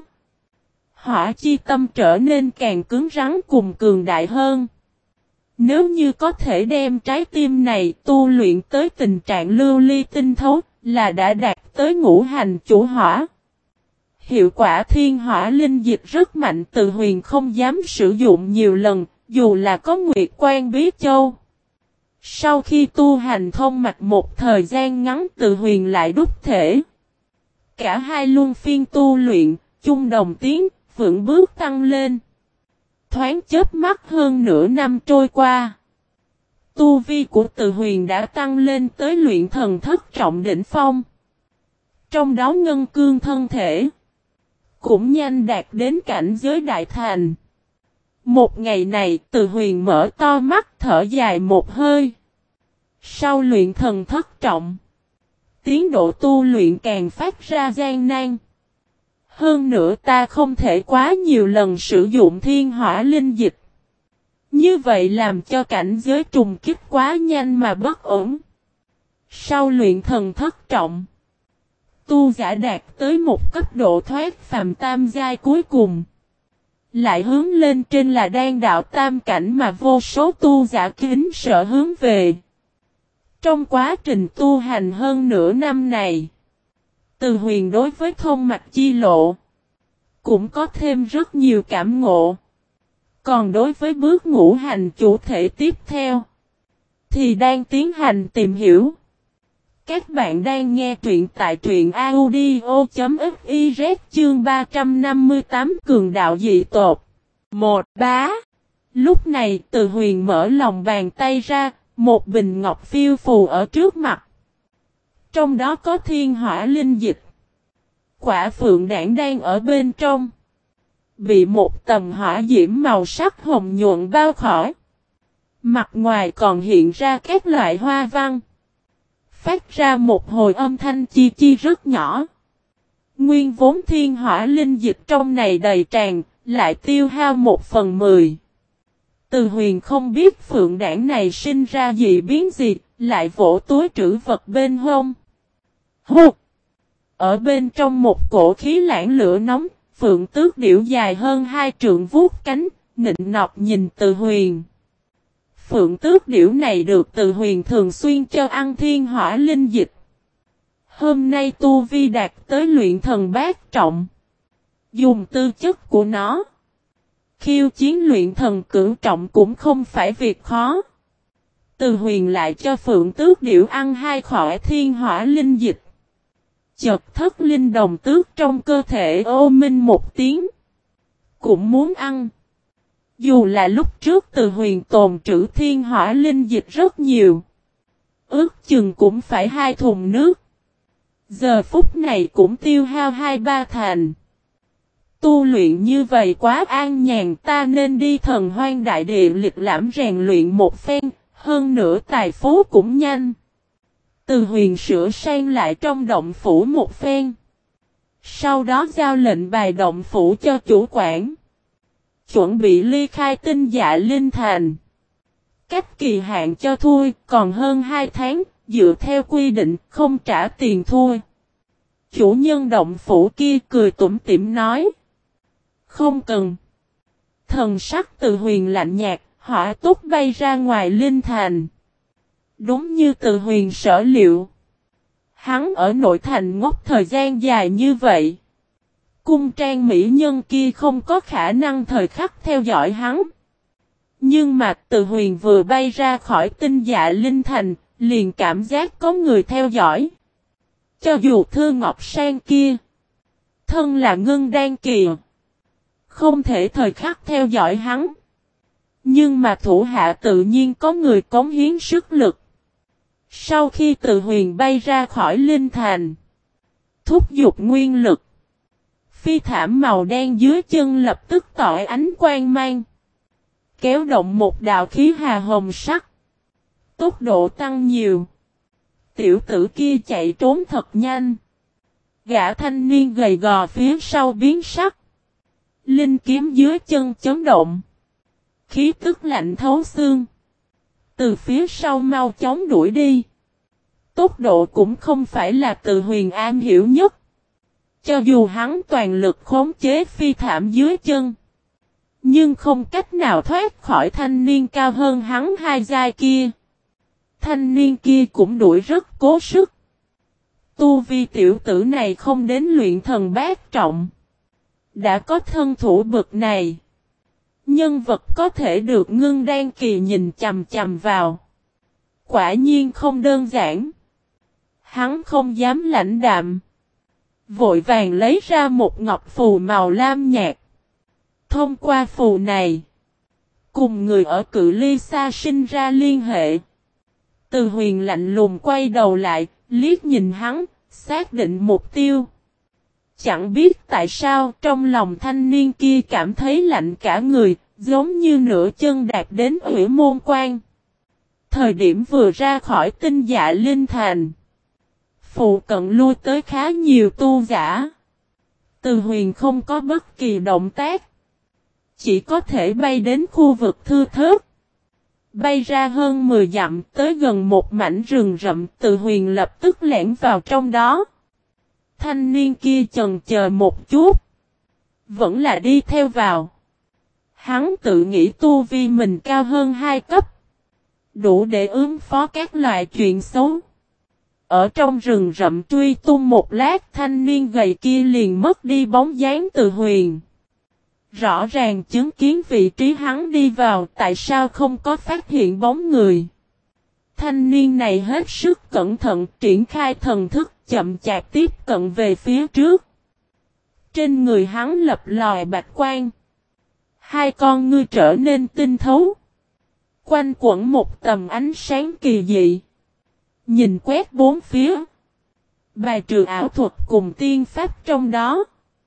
Hỏa chi tâm trở nên càng cứng rắn cùng cường đại hơn. Nếu như có thể đem trái tim này tu luyện tới tình trạng lưu ly tinh thấu, là đã đạt tới ngũ hành chủ hỏa. Hiệu quả thiên hỏa linh dịch rất mạnh, Từ Huyền không dám sử dụng nhiều lần, dù là có Nguyệt Quan Bí Châu. Sau khi tu hành thông mạch một thời gian ngắn, Từ Huyền lại đúc thể. Cả hai luân phiên tu luyện, chung đồng tiến, vững bước tăng lên. Thoáng chớp mắt hơn nửa năm trôi qua. Tu vi của Từ Huyền đã tăng lên tới luyện thần thất trọng đỉnh phong. Trong đó ngân cương thân thể cũng nhanh đạt đến cảnh giới đại thành. Một ngày này Từ Huyền mở to mắt thở dài một hơi. Sau luyện thần thất trọng, tiến độ tu luyện càng phát ra gian nan. Hơn nữa ta không thể quá nhiều lần sử dụng thiên hỏa linh dịch. Như vậy làm cho cảnh giới trùng kích quá nhanh mà bất ổn. Sau luyện thần thất trọng, tu giả đạt tới một cấp độ thoát phàm tam giai cuối cùng. Lại hướng lên trên là đan đạo tam cảnh mà vô số tu giả kính sợ hướng về. Trong quá trình tu hành hơn nửa năm này, Từ Huyền đối với thông mạch chi lộ cũng có thêm rất nhiều cảm ngộ. Còn đối với bước ngũ hành chủ thể tiếp theo thì đang tiến hành tìm hiểu. Các bạn đang nghe truyện tại truyện audio.fiz chương ba trăm năm mươi tám cường đạo dị tột. Một bá. Lúc này Từ Huyền mở lòng bàn tay ra, một bình ngọc phiêu phù ở trước mặt. Trong đó có thiên hỏa linh dịch. Quả phượng đảng đang ở bên trong. Bị một tầng hỏa diễm màu sắc hồng nhuận bao khỏi. Mặt ngoài còn hiện ra các loại hoa văn. Phát ra một hồi âm thanh chi chi rất nhỏ. Nguyên vốn thiên hỏa linh dịch trong này đầy tràn, lại tiêu hao một phần mười. Từ Huyền không biết phượng đảng này sinh ra dị biến gì, lại vỗ túi trữ vật bên hông. Hụt! Ở bên trong một cổ khí lãng lửa nóng, phượng tước điểu dài hơn hai trượng vuốt cánh, nịnh nọt nhìn Từ Huyền. Phượng tước điểu này được Từ Huyền thường xuyên cho ăn thiên hỏa linh dịch. Hôm nay tu vi đạt tới luyện thần bát trọng. Dùng tư chất của nó, khiêu chiến luyện thần cửu trọng cũng không phải việc khó. Từ Huyền lại cho Phượng tước điểu ăn hai khỏa thiên hỏa linh dịch. Chợt thất linh đồng tước trong cơ thể ô minh một tiếng. Cũng muốn ăn. Dù là lúc trước Từ Huyền tồn trữ thiên hỏa linh dịch rất nhiều. Ước chừng cũng phải hai thùng nước. Giờ phút này cũng tiêu hao hai ba thành. Tu luyện như vậy quá an nhàn, ta nên đi Thần Hoang đại địa lịch lãm rèn luyện một phen, hơn nữa tài phú cũng nhanh. Từ Huyền sửa sang lại trong động phủ một phen. Sau đó giao lệnh bài động phủ cho chủ quản. Chuẩn bị ly khai Tinh Dạ Linh Thành. Cách kỳ hạn cho thui còn hơn hai tháng, dựa theo quy định không trả tiền thui. Chủ nhân động phủ kia cười tủm tỉm nói. Không cần. Thần sắc Từ Huyền lạnh nhạt, hỏa túc bay ra ngoài Linh Thành. Đúng như Từ Huyền sở liệu. Hắn ở nội thành ngốc thời gian dài như vậy. Cung trang mỹ nhân kia không có khả năng thời khắc theo dõi hắn. Nhưng mà Từ Huyền vừa bay ra khỏi Tinh Dạ Linh Thành, liền cảm giác có người theo dõi. Cho dù Thư Ngọc Sang kia, thân là ngưng đan kỳ, không thể thời khắc theo dõi hắn. Nhưng mà thủ hạ tự nhiên có người cống hiến sức lực. Sau khi Từ Huyền bay ra khỏi Linh Thành, thúc giục nguyên lực, phi thảm màu đen dưới chân lập tức tỏa ánh quang mang, kéo động một đạo khí hà hồng sắc. Tốc độ tăng nhiều. Tiểu tử kia chạy trốn thật nhanh. Gã thanh niên gầy gò phía sau biến sắc. Linh kiếm dưới chân chấn động. Khí tức lạnh thấu xương. Từ phía sau mau chóng đuổi đi. Tốc độ cũng không phải là Từ Huyền am hiểu nhất. Cho dù hắn toàn lực khống chế phi thảm dưới chân, nhưng không cách nào thoát khỏi thanh niên cao hơn hắn hai giai kia. Thanh niên kia cũng đuổi rất cố sức. Tu vi tiểu tử này không đến luyện thần bát trọng. Đã có thân thủ bực này. Nhân vật có thể được ngưng đan kỳ nhìn chằm chằm vào. Quả nhiên không đơn giản. Hắn không dám lãnh đạm. Vội vàng lấy ra một ngọc phù màu lam nhạt. Thông qua phù này, cùng người ở cự ly xa sinh ra liên hệ. Từ Huyền lạnh lùng quay đầu lại, liếc nhìn hắn, xác định mục tiêu. Chẳng biết tại sao trong lòng thanh niên kia cảm thấy lạnh cả người, giống như nửa chân đạp đến Hủy Môn Quan. Thời điểm vừa ra khỏi Tinh Dạ Linh Thành, phụ cận lui tới khá nhiều tu giả. Từ Huyền không có bất kỳ động tác, chỉ có thể bay đến khu vực thưa thớt. Bay ra hơn mười dặm tới gần một mảnh rừng rậm, Từ Huyền lập tức lẻn vào trong đó. Thanh niên kia chần chờ một chút, vẫn là đi theo vào. Hắn tự nghĩ tu vi mình cao hơn hai cấp, đủ để ứng phó các loại chuyện xấu. Ở trong rừng rậm truy tung một lát, thanh niên gầy kia liền mất đi bóng dáng Từ Huyền. Rõ ràng chứng kiến vị trí hắn đi vào, tại sao không có phát hiện bóng người. Thanh niên này hết sức cẩn thận, triển khai thần thức, chậm chạp tiếp cận về phía trước. Trên người hắn lập lòi bạch quang. Hai con ngươi trở nên tinh thấu. Quanh quẩn một tầm ánh sáng kỳ dị. Nhìn quét bốn phía. Bài trừ ảo thuật cùng tiên pháp trong đó.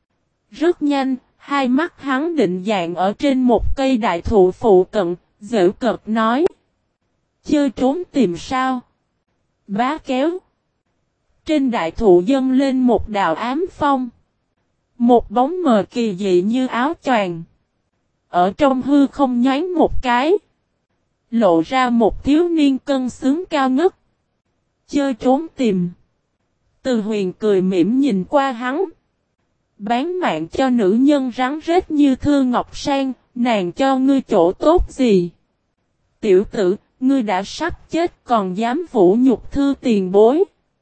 Rất nhanh, hai mắt hắn định dạng ở trên một cây đại thụ phụ cận, giễu cợt nói. Chơi trốn tìm sao? Bá kéo. Trên đại thụ dâng lên một đạo ám phong. Một bóng mờ kỳ dị như áo choàng. Ở trong hư không nhoáng một cái. Lộ ra một thiếu niên cân xứng cao ngất. Chơi trốn tìm. Từ Huyền cười mỉm nhìn qua hắn. Bán mạng cho nữ nhân rắn rết như Thư Ngọc Sang, nàng cho ngươi chỗ tốt gì? Tiểu tử, ngươi đã sắp chết còn dám vũ nhục Thư tiền bối.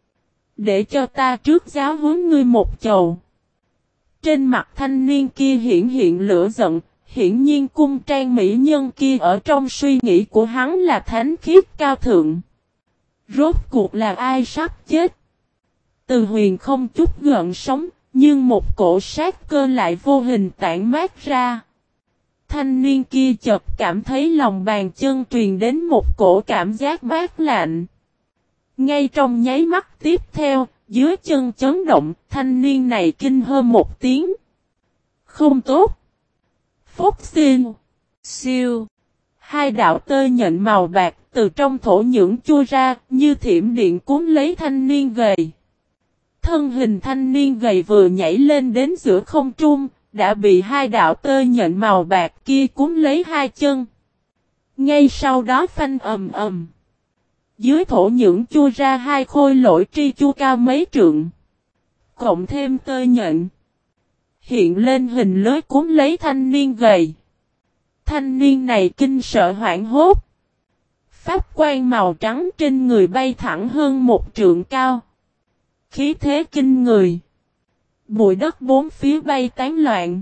Để cho ta trước giáo huấn ngươi một chầu. Trên mặt thanh niên kia hiển hiện lửa giận, hiển nhiên cung trang mỹ nhân kia ở trong suy nghĩ của hắn là thánh khiết cao thượng. Rốt cuộc là ai sắp chết? Từ Huyền không chút gợn sóng, nhưng một cổ sát cơ lại vô hình tản mát ra. Thanh niên kia chợt cảm thấy lòng bàn chân truyền đến một cổ cảm giác mát lạnh. Ngay trong nháy mắt tiếp theo, dưới chân chấn động, thanh niên này kinh hơ một tiếng. Không tốt. Phúc xin. Siêu. Hai đạo tơ nhện màu bạc từ trong thổ nhưỡng chui ra, như thiểm điện cuốn lấy thanh niên gầy. Thân hình thanh niên gầy vừa nhảy lên đến giữa không trung, đã bị hai đạo tơ nhện màu bạc kia cuốn lấy hai chân. Ngay sau đó phanh ầm ầm. Dưới thổ nhưỡng chui ra hai khôi lỗi tri chu cao mấy trượng. Cộng thêm tơ nhện. Hiện lên hình lưới cuốn lấy thanh niên gầy. Thanh niên này kinh sợ hoảng hốt. Pháp quan màu trắng trên người bay thẳng hơn một trượng cao. Khí thế kinh người. Bụi đất bốn phía bay tán loạn.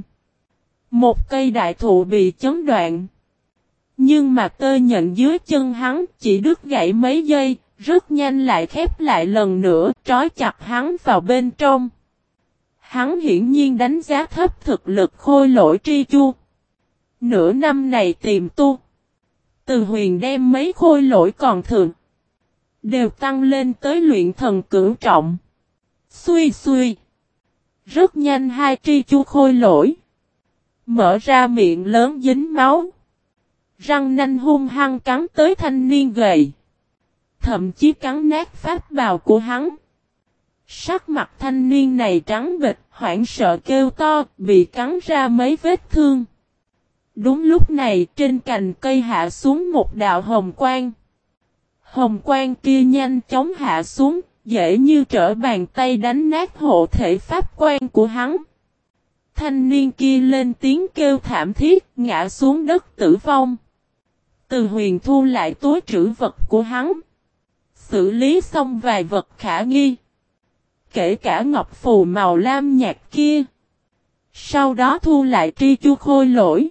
Một cây đại thụ bị chấn đoạn. Nhưng mà tơ nhện dưới chân hắn chỉ đứt gãy mấy giây, rất nhanh lại khép lại lần nữa, trói chặt hắn vào bên trong. Hắn hiển nhiên đánh giá thấp thực lực khôi lỗi tri chu. Nửa năm này tìm tu. Từ Huyền đem mấy khôi lỗi còn thường. Đều tăng lên tới luyện thần cửu trọng. Xuy xuy. Rất nhanh hai tri chu khôi lỗi. Mở ra miệng lớn dính máu. Răng nanh hung hăng cắn tới thanh niên gầy. Thậm chí cắn nát pháp bào của hắn. Sắc mặt thanh niên này trắng bệch, hoảng sợ kêu to, bị cắn ra mấy vết thương. Đúng lúc này trên cành cây hạ xuống một đạo hồng quang. Hồng quang kia nhanh chóng hạ xuống, dễ như trở bàn tay đánh nát hộ thể pháp quan của hắn. Thanh niên kia lên tiếng kêu thảm thiết, ngã xuống đất tử vong. Từ Huyền thu lại túi trữ vật của hắn. Xử lý xong vài vật khả nghi. Kể cả ngọc phù màu lam nhạt kia. Sau đó thu lại tri chu khôi lỗi.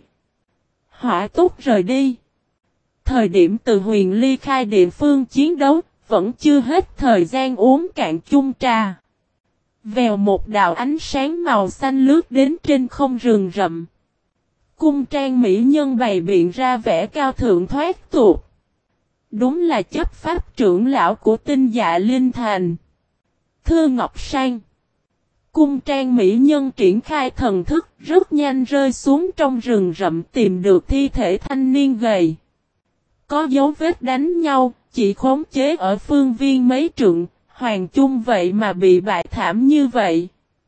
Hỏa túc rời đi. Thời điểm Từ Huyền ly khai địa phương chiến đấu, vẫn chưa hết thời gian uống cạn chung trà. Vèo một đạo ánh sáng màu xanh lướt đến trên không rừng rậm. Cung trang mỹ nhân bày biện ra vẻ cao thượng thoát tục. Đúng là chấp pháp trưởng lão của Tinh Dạ Linh Thành. Thưa Ngọc Sang. Cung trang mỹ nhân triển khai thần thức rất nhanh rơi xuống trong rừng rậm tìm được thi thể thanh niên gầy. Có dấu vết đánh nhau, chỉ khống chế ở phương viên mấy trượng, Hoàng Chung vậy mà bị bại thảm như vậy.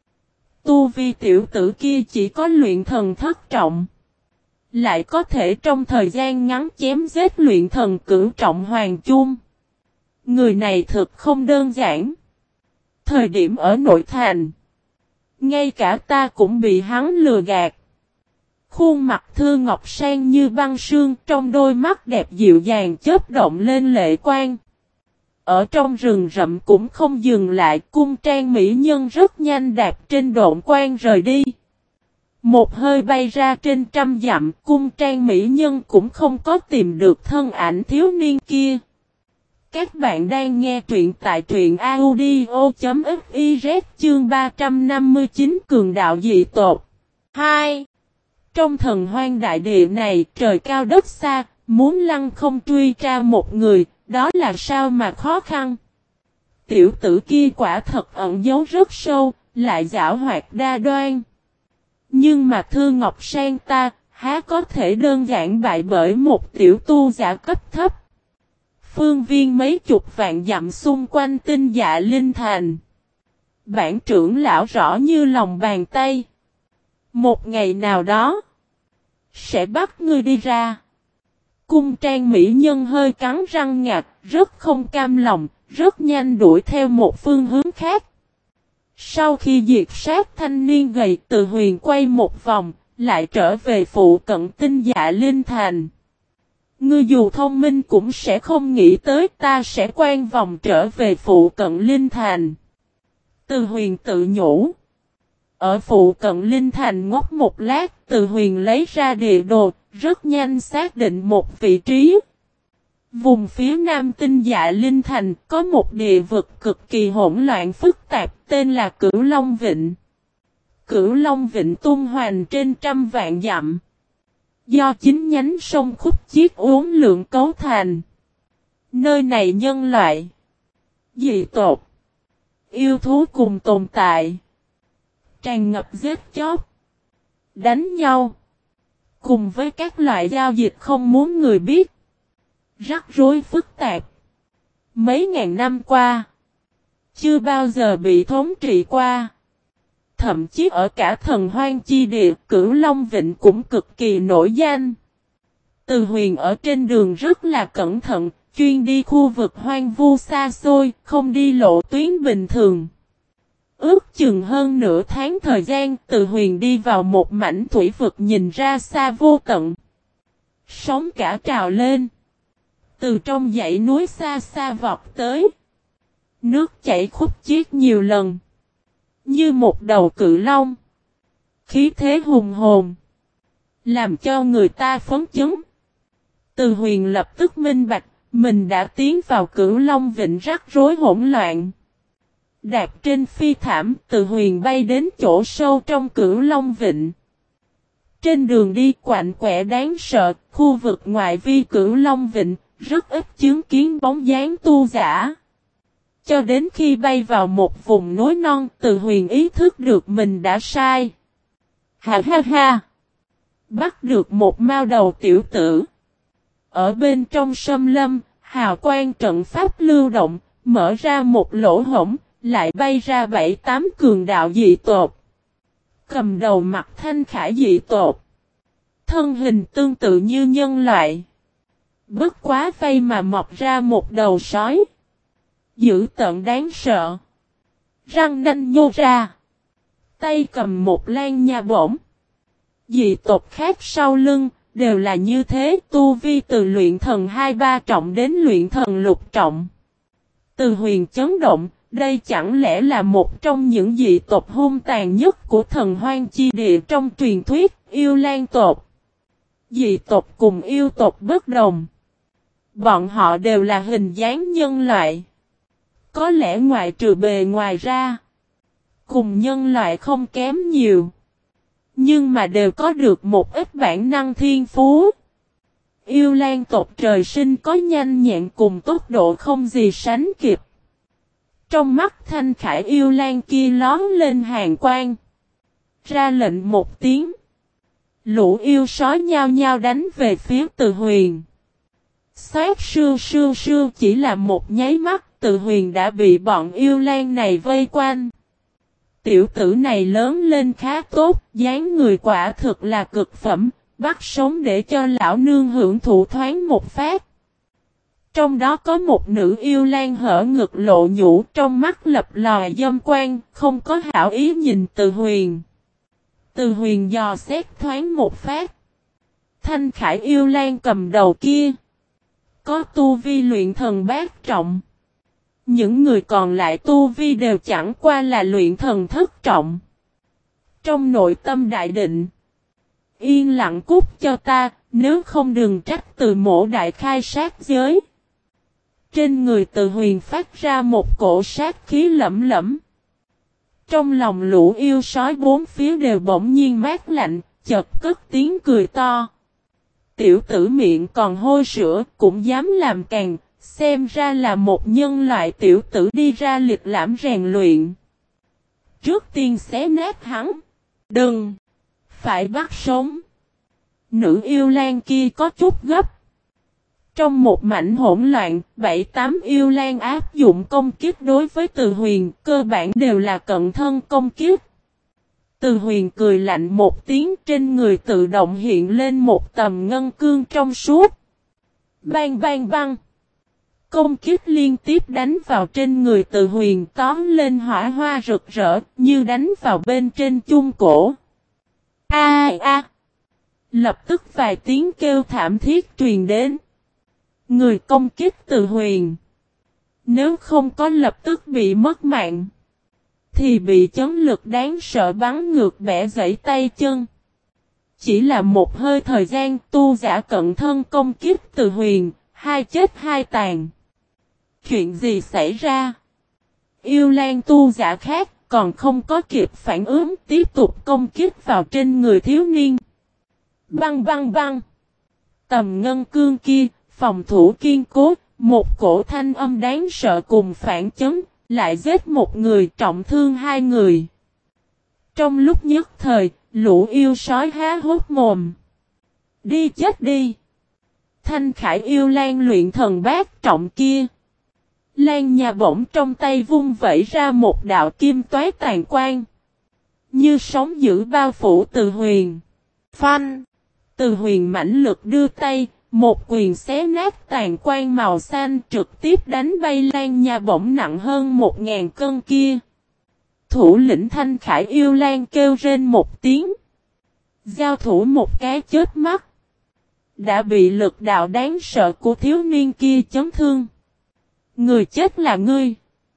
Tu vi tiểu tử kia chỉ có luyện thần thất trọng. Lại có thể trong thời gian ngắn chém giết luyện thần cửu trọng Hoàng Chung. Người này thực không đơn giản. Thời điểm ở nội thành, ngay cả ta cũng bị hắn lừa gạt. Khuôn mặt Thư Ngọc Sang như băng sương, trong đôi mắt đẹp dịu dàng chớp động lên lệ quang. Ở trong rừng rậm cũng không dừng lại, cung trang mỹ nhân rất nhanh đạp trên độn quang rời đi. Một hơi bay ra trên trăm dặm, cung trang mỹ nhân cũng không có tìm được thân ảnh thiếu niên kia. Các bạn đang nghe truyện tại truyện audio.fiz chương ba trăm năm mươi chín Cường đạo dị tộc. hai. Trong thần hoang đại địa này, trời cao đất xa, muốn lăng không truy tra một người, đó là sao mà khó khăn. Tiểu tử kia quả thật ẩn giấu rất sâu, lại giảo hoạt đa đoan. Nhưng mà Thư Ngọc Sang ta, há có thể đơn giản bại bởi một tiểu tu giả cấp thấp. Phương viên mấy chục vạn dặm xung quanh Tinh Dạ Linh Thành. Bản trưởng lão rõ như lòng bàn tay. Một ngày nào đó, sẽ bắt ngươi đi ra. Cung trang mỹ nhân hơi cắn răng ngạc, rất không cam lòng, rất nhanh đuổi theo một phương hướng khác. Sau khi diệt sát thanh niên gầy, Từ Huyền quay một vòng, lại trở về phụ cận Tinh Dạ Linh Thành. Ngươi dù thông minh cũng sẽ không nghĩ tới ta sẽ quay vòng trở về phụ cận Linh Thành. Từ Huyền tự nhủ. Ở phụ cận Linh Thành ngốc một lát, Từ Huyền lấy ra địa đồ, rất nhanh xác định một vị trí. Vùng phía nam Tinh Dạ Linh Thành có một địa vực cực kỳ hỗn loạn phức tạp tên là Cửu Long Vịnh. Cửu Long Vịnh tung hoành trên trăm vạn dặm. Do chính nhánh sông Khúc Chiết uốn lượn cấu thành. Nơi này nhân loại, dị tộc, yêu thú cùng tồn tại. Tràn ngập giết chóc, đánh nhau, cùng với các loại giao dịch không muốn người biết. Rắc rối phức tạp. Mấy ngàn năm qua, chưa bao giờ bị thống trị qua. Thậm chí ở cả thần hoang chi địa, Cửu Long Vịnh cũng cực kỳ nổi danh. Từ Huyền ở trên đường rất là cẩn thận, chuyên đi khu vực hoang vu xa xôi, không đi lộ tuyến bình thường. Ước chừng hơn nửa tháng thời gian, Từ Huyền đi vào một mảnh thủy vực nhìn ra xa vô tận. Sóng cả trào lên. Từ trong dãy núi xa xa vọt tới. Nước chảy khúc chiết nhiều lần. Như một đầu cự long. Khí thế hùng hồn. Làm cho người ta phấn chấn. Từ Huyền lập tức minh bạch. Mình đã tiến vào Cửu Long Vịnh rắc rối hỗn loạn. Đạp trên phi thảm, Từ Huyền bay đến chỗ sâu trong Cửu Long Vịnh. Trên đường đi quạnh quẻ đáng sợ, khu vực ngoại vi Cửu Long Vịnh, rất ít chứng kiến bóng dáng tu giả. Cho đến khi bay vào một vùng núi non, Từ Huyền ý thức được mình đã sai. Ha ha ha! Bắt được một mao đầu tiểu tử. Ở bên trong sâm lâm, hào quang trận pháp lưu động, mở ra một lỗ hổng, lại bay ra bảy tám cường đạo dị tộc. Cầm đầu mặt thanh khải dị tộc. Thân hình tương tự như nhân loại. Bất quá vây mà mọc ra một đầu sói. Dữ tợn đáng sợ. Răng nanh nhô ra. Tay cầm một lan nha bổng. Dị tộc khác sau lưng, đều là như thế, tu vi từ luyện thần hai ba trọng đến luyện thần lục trọng. Từ Huyền chấn động, đây chẳng lẽ là một trong những dị tộc hung tàn nhất của thần hoang chi địa trong truyền thuyết, yêu lan tộc. Dị tộc cùng yêu tộc bất đồng. Bọn họ đều là hình dáng nhân loại. Có lẽ ngoại trừ bề ngoài ra, cùng nhân loại không kém nhiều. Nhưng mà đều có được một ít bản năng thiên phú. Yêu Lan tộc trời sinh có nhanh nhẹn cùng tốc độ không gì sánh kịp. Trong mắt Thanh Khải Yêu Lan kia lón lên hàn quang. Ra lệnh một tiếng. Lũ yêu sói nhao nhao đánh về phía Từ Huyền. Xoát sưu sưu sưu chỉ là một nháy mắt, Từ Huyền đã bị bọn yêu lan này vây quanh. Tiểu tử này lớn lên khá tốt, dáng người quả thực là cực phẩm, bắt sống để cho lão nương hưởng thụ thoáng một phát. Trong đó có một nữ yêu lan hở ngực lộ nhũ, trong mắt lập lòi dâm quan, không có hảo ý nhìn Từ Huyền. Từ Huyền dò xét thoáng một phát. Thanh Khải yêu lan cầm đầu kia có tu vi luyện thần bát trọng. Những người còn lại tu vi đều chẳng qua là luyện thần thất trọng. Trong nội tâm đại định. Yên lặng cút cho ta, nếu không đừng trách Từ mỗ đại khai sát giới. Trên người Từ Huyền phát ra một cổ sát khí lẫm lẫm. Trong lòng lũ yêu sói bốn phía đều bỗng nhiên mát lạnh, chợt cất tiếng cười to. Tiểu tử miệng còn hôi sữa cũng dám làm càng, xem ra là một nhân loại tiểu tử đi ra lịch lãm rèn luyện. Trước tiên xé nát hắn. Đừng! Phải bắt sống. Nữ yêu lan kia có chút gấp. Trong một mảnh hỗn loạn, bảy tám yêu lan áp dụng công kích đối với Từ Huyền, cơ bản đều là cận thân công kích. Từ Huyền cười lạnh một tiếng, trên người tự động hiện lên một tầm ngân cương trong suốt. Bang bang bang. Công kích liên tiếp đánh vào trên người Từ Huyền, tóm lên hỏa hoa rực rỡ, như đánh vào bên trên chung cổ. A a. Lập tức vài tiếng kêu thảm thiết truyền đến. Người công kích Từ Huyền, nếu không có lập tức bị mất mạng, thì bị chấn lực đáng sợ bắn ngược bẻ gãy tay chân. Chỉ là một hơi thời gian, tu giả cận thân công kích Từ Huyền, hai chết hai tàn. Chuyện gì xảy ra? Yêu lan tu giả khác còn không có kịp phản ứng, tiếp tục công kích vào trên người thiếu niên. Băng băng băng. Tầm ngân cương kia, phòng thủ kiên cố, một cổ thanh âm đáng sợ cùng phản chấn, lại giết một người, trọng thương hai người. Trong lúc nhất thời, lũ yêu sói há hốt mồm. Đi chết đi! Thanh Khải yêu lan luyện thần bát trọng kia. Lan nhà bổng trong tay vung vẩy ra một đạo kim toái tàn quang. Như sóng dữ bao phủ Từ Huyền. Phanh! Từ Huyền mãnh lực đưa tay, một quyền xé nát tàn quang màu xanh trực tiếp đánh bay Lan nhà bổng nặng hơn một ngàn cân kia. Thủ lĩnh Thanh Khải yêu lan kêu rên một tiếng. Giao thủ một cái chết mắt. Đã bị lực đạo đáng sợ của thiếu niên kia chấn thương. Người chết là ngươi.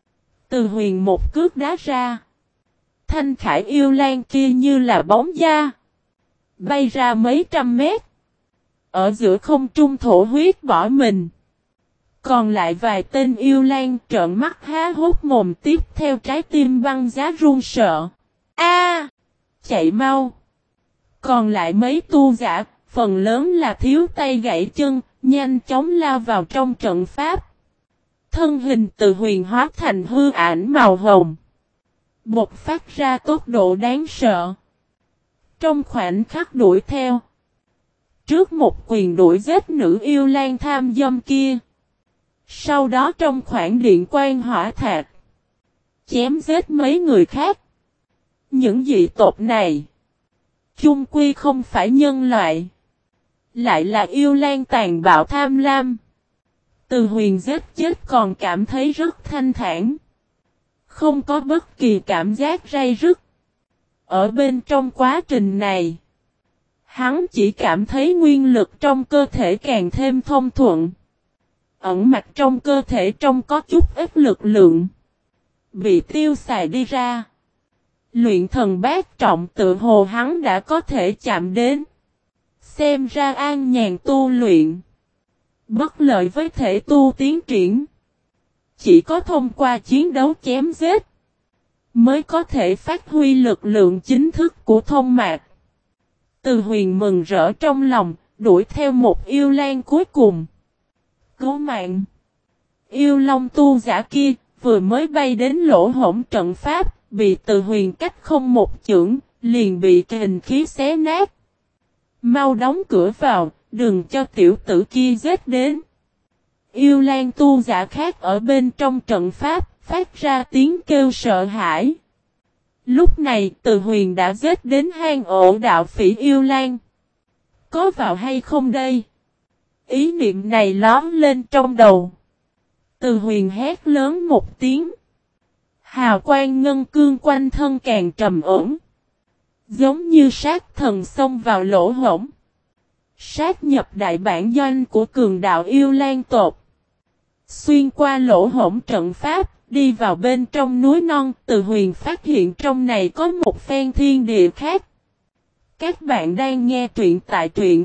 Từ Huyền một cước đá ra. Thanh Khải yêu lan kia như là bóng da. Bay ra mấy trăm mét. Ở giữa không trung thổ huyết bỏ mình. Còn lại vài tên yêu lan trợn mắt há hốt mồm, tiếp theo trái tim băng giá run sợ. A! Chạy mau! Còn lại mấy tu giả, phần lớn là thiếu tay gãy chân, nhanh chóng lao vào trong trận pháp. Thân hình Từ Huyền hóa thành hư ảnh màu hồng. Bột phát ra tốc độ đáng sợ. Trong khoảnh khắc đuổi theo. Trước một quyền đuổi giết nữ yêu lan tham dâm kia. Sau đó trong khoảng điện quang hỏa thạch. Chém giết mấy người khác. Những dị tộc này. Chung quy không phải nhân loại. Lại là yêu lan tàn bạo tham lam. Từ Huyền giết chết còn cảm thấy rất thanh thản. Không có bất kỳ cảm giác ray rứt. Ở bên trong quá trình này. Hắn chỉ cảm thấy nguyên lực trong cơ thể càng thêm thông thuận. Ẩn mạch trong cơ thể trong có chút ít lực lượng. Bị tiêu xài đi ra. Luyện thần bát trọng tự hồ hắn đã có thể chạm đến. Xem ra an nhàn tu luyện. Bất lợi với thể tu tiến triển. Chỉ có thông qua chiến đấu chém giết. mới có thể phát huy lực lượng chính thức của thông mạc. Từ Huyền mừng rỡ trong lòng, đuổi theo một yêu lang cuối cùng. Cứu mạng! Yêu long tu giả kia, vừa mới bay đến lỗ hổng trận pháp, bị Từ Huyền cách không một chưởng, liền bị kình khí xé nát. Mau đóng cửa vào, đừng cho tiểu tử kia giết đến. Yêu lang tu giả khác ở bên trong trận pháp, phát ra tiếng kêu sợ hãi. Lúc này Từ Huyền đã giết đến hang ổ đạo phỉ yêu lang. Có vào hay không đây? Ý niệm này lóm lên trong đầu. Từ Huyền hét lớn một tiếng. Hào quang ngân cương quanh thân càng trầm ổn. Giống như sát thần xông vào lỗ hổng. Sát nhập đại bản doanh của cường đạo yêu lang tột. Xuyên qua lỗ hổng trận pháp, đi vào bên trong núi non, Từ Huyền phát hiện trong này có một phen thiên địa khác. Các bạn đang nghe truyện tại truyện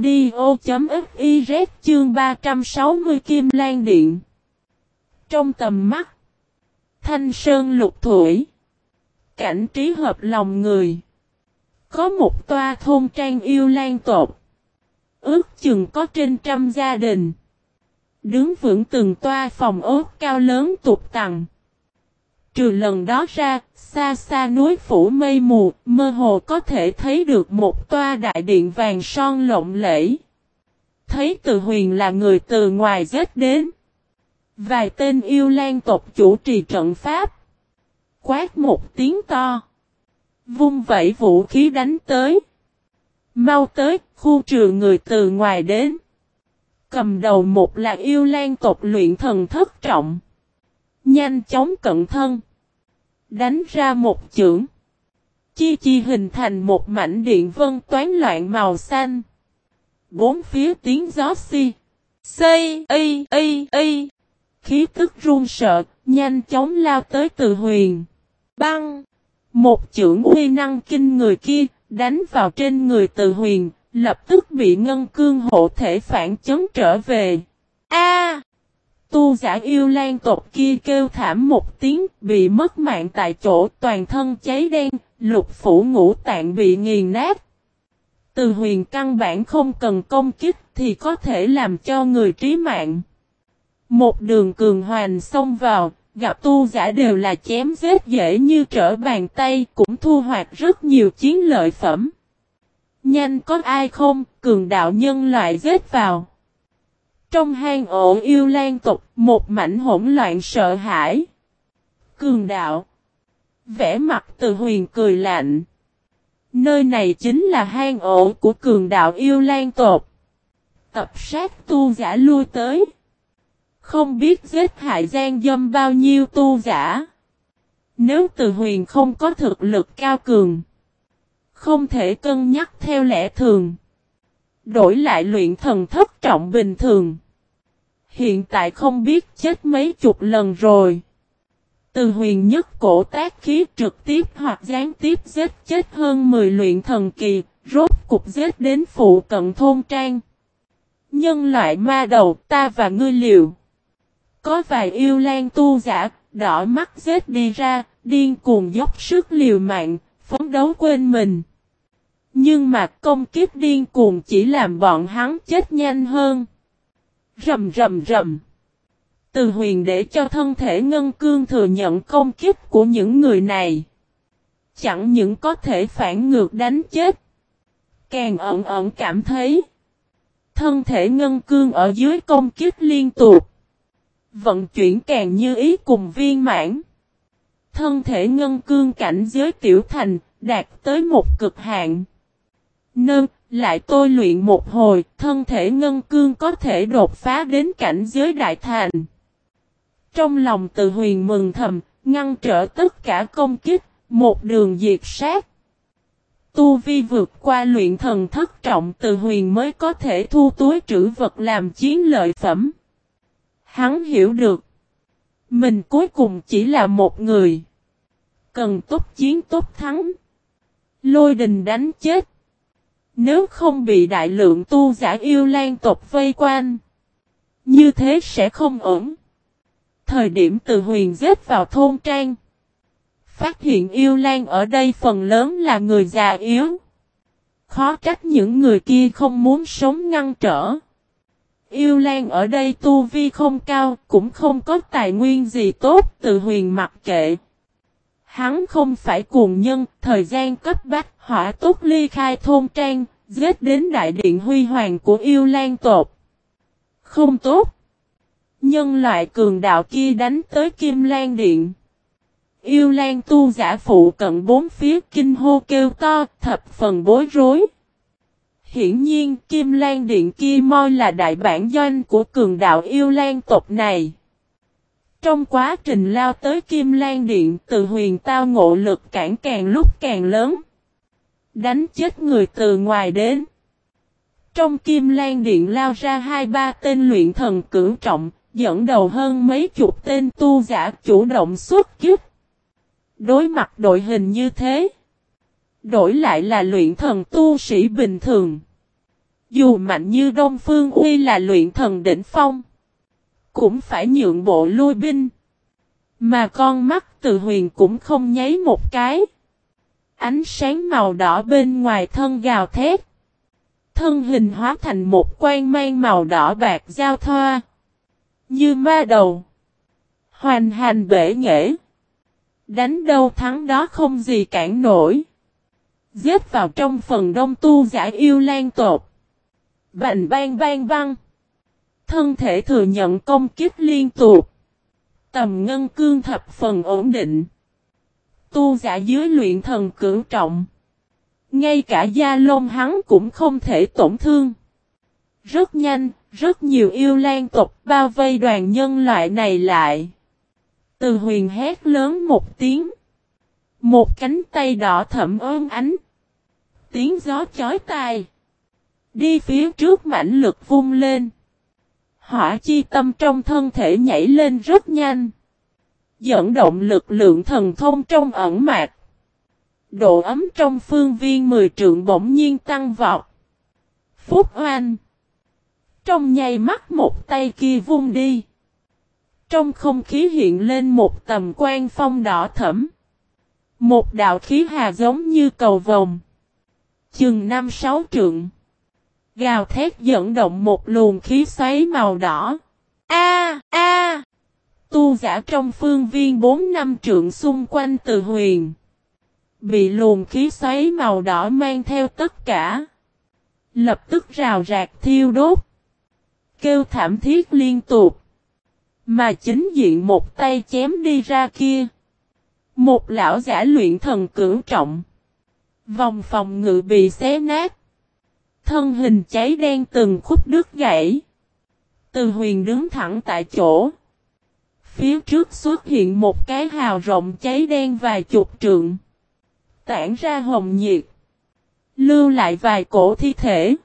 audio.fiz chương ba trăm sáu mươi Kim Lan Điện. Trong tầm mắt, thanh sơn lục thủy, cảnh trí hợp lòng người. Có một toa thôn trang yêu lang tột. Ước chừng có trên trăm gia đình. Đứng vững từng toa phòng ốt cao lớn tục tằng. Trừ lần đó ra, xa xa núi phủ mây mù, mơ hồ có thể thấy được một toa đại điện vàng son lộng lẫy. Thấy Từ Huyền là người từ ngoài giết đến. Vài tên yêu lang tộc chủ trì trận pháp. Quát một tiếng to. Vung vẩy vũ khí đánh tới. Mau tới, khu trừ người từ ngoài đến. Cầm đầu một là yêu lang tộc luyện thần thất trọng. Nhanh chóng cận thân. Đánh ra một chưởng. Chi chi hình thành một mảnh điện vân toán loạn màu xanh. Bốn phía tiếng gió xi. Xây, y, y, y. Khí tức run sợ, nhanh chóng lao tới Từ Huyền. Băng. Một chưởng uy năng kinh người kia, đánh vào trên người Từ Huyền, lập tức bị ngân cương hộ thể phản chấn trở về. A! Tu giả yêu lang tộc kia kêu thảm một tiếng, bị mất mạng tại chỗ, toàn thân cháy đen, lục phủ ngũ tạng bị nghiền nát. Từ Huyền căn bản không cần công kích thì có thể làm cho người trí mạng. Một đường cường hoành xông vào, gặp tu giả đều là chém giết dễ như trở bàn tay, cũng thu hoạch rất nhiều chiến lợi phẩm. Nhanh có ai không, cường đạo nhân loại giết vào. Trong hang ổ yêu lang tộc, một mảnh hỗn loạn sợ hãi. Cường đạo. Vẽ mặt Từ Huyền cười lạnh. Nơi này chính là hang ổ của cường đạo yêu lang tộc. Tập sát tu giả lui tới. Không biết giết hại gian dâm bao nhiêu tu giả. Nếu Từ Huyền không có thực lực cao cường. Không thể cân nhắc theo lẽ thường. Đổi lại luyện thần thất trọng bình thường. Hiện tại không biết chết mấy chục lần rồi. Từ Huyền nhất cổ tác khí trực tiếp hoặc gián tiếp giết chết hơn mười luyện thần kỳ, rốt cục giết đến phụ cận thôn trang. Nhân loại ma đầu, ta và ngươi liều. Có vài yêu lang tu giả, đỏ mắt giết đi ra, điên cuồng dốc sức liều mạng, phấn đấu quên mình. Nhưng mà công kiếp điên cuồng chỉ làm bọn hắn chết nhanh hơn. Rầm rầm rầm. Từ Huyền để cho thân thể ngân cương thừa nhận công kích của những người này. Chẳng những có thể phản ngược đánh chết. Càng ẩn ẩn cảm thấy. Thân thể ngân cương ở dưới công kích liên tục. Vận chuyển càng như ý cùng viên mãn. Thân thể ngân cương cảnh giới tiểu thành, đạt tới một cực hạn. Nâng, lại tôi luyện một hồi, thân thể ngân cương có thể đột phá đến cảnh giới đại thành. Trong lòng Từ Huyền mừng thầm, ngăn trở tất cả công kích, một đường diệt sát. Tu vi vượt qua luyện thần thất trọng Từ Huyền mới có thể thu túi trữ vật làm chiến lợi phẩm. Hắn hiểu được, mình cuối cùng chỉ là một người. Cần tốt chiến tốt thắng. Lôi đình đánh chết. Nếu không bị đại lượng tu giả yêu lang tộc vây quanh. Như thế sẽ không ổn. Thời điểm Từ Huyền giết vào thôn trang. phát hiện yêu lang ở đây phần lớn là người già yếu. Khó trách những người kia không muốn sống ngăn trở. Yêu lang ở đây tu vi không cao, cũng không có tài nguyên gì tốt, Từ Huyền mặc kệ. Hắn không phải cuồng nhân, thời gian cấp bách, hỏa tốc ly khai thôn trang, giết đến đại điện huy hoàng của yêu lang tộc. Không tốt. Nhân loại cường đạo kia đánh tới Kim Lan Điện. Yêu lang tu giả phụ cận bốn phía kinh hô kêu to, thập phần bối rối. Hiển nhiên Kim Lan Điện kia moi là đại bản doanh của cường đạo yêu lang tộc này. Trong quá trình lao tới Kim Lan Điện, Từ Huyền tao ngộ lực cản càng lúc càng lớn. Đánh chết người từ ngoài đến. Trong Kim Lan Điện lao ra hai ba tên luyện thần cửu trọng, dẫn đầu hơn mấy chục tên tu giả chủ động xuất kích. Đối mặt đội hình như thế, đổi lại là luyện thần tu sĩ bình thường. Dù mạnh như Đông Phương Uy là luyện thần đỉnh phong, cũng phải nhượng bộ lui binh. Mà con mắt Từ Huyền cũng không nháy một cái. Ánh sáng màu đỏ bên ngoài thân gào thét. Thân hình hóa thành một quang mang màu đỏ bạc giao thoa. Như ma đầu. Hoành hành bể nghệ. Đánh đâu thắng đó không gì cản nổi. Giết vào trong phần đông tu giả yêu lan tộc. Bành bang bang băng. Thân thể thừa nhận công kích liên tục. Tầm ngân cương thập phần ổn định. Tu giả dưới luyện thần cửu trọng. Ngay cả da lông hắn cũng không thể tổn thương. Rất nhanh, rất nhiều yêu lan tộc bao vây đoàn nhân loại này lại. Từ Huyền hét lớn một tiếng. Một cánh tay đỏ thẫm ôm ánh. Tiếng gió chói tai. Đi phía trước mãnh lực vung lên. Hỏa chi tâm trong thân thể nhảy lên rất nhanh. Dẫn động lực lượng thần thông trong ẩn mạc. Độ ấm trong phương viên mười trượng bỗng nhiên tăng vọt. Phúc oanh. Trong nháy mắt một tay kia vung đi. Trong không khí hiện lên một tầm quan phong đỏ thẫm. Một đạo khí hà giống như cầu vồng. Chừng năm sáu trượng. Gào thét dẫn động một luồng khí xoáy màu đỏ. A a. Tu giả trong phương viên bốn năm trượng xung quanh Từ Huyền. Bị luồng khí xoáy màu đỏ mang theo tất cả. Lập tức rào rạc thiêu đốt. Kêu thảm thiết liên tục. Mà chính diện một tay chém đi ra kia. Một lão giả luyện thần cửu trọng. Vòng phòng ngự bị xé nát. Thân hình cháy đen từng khúc đứt gãy. Từ Huyền đứng thẳng tại chỗ. Phía trước xuất hiện một cái hào rộng cháy đen vài chục trượng. Tản ra hồng nhiệt. Lưu lại vài cổ thi thể.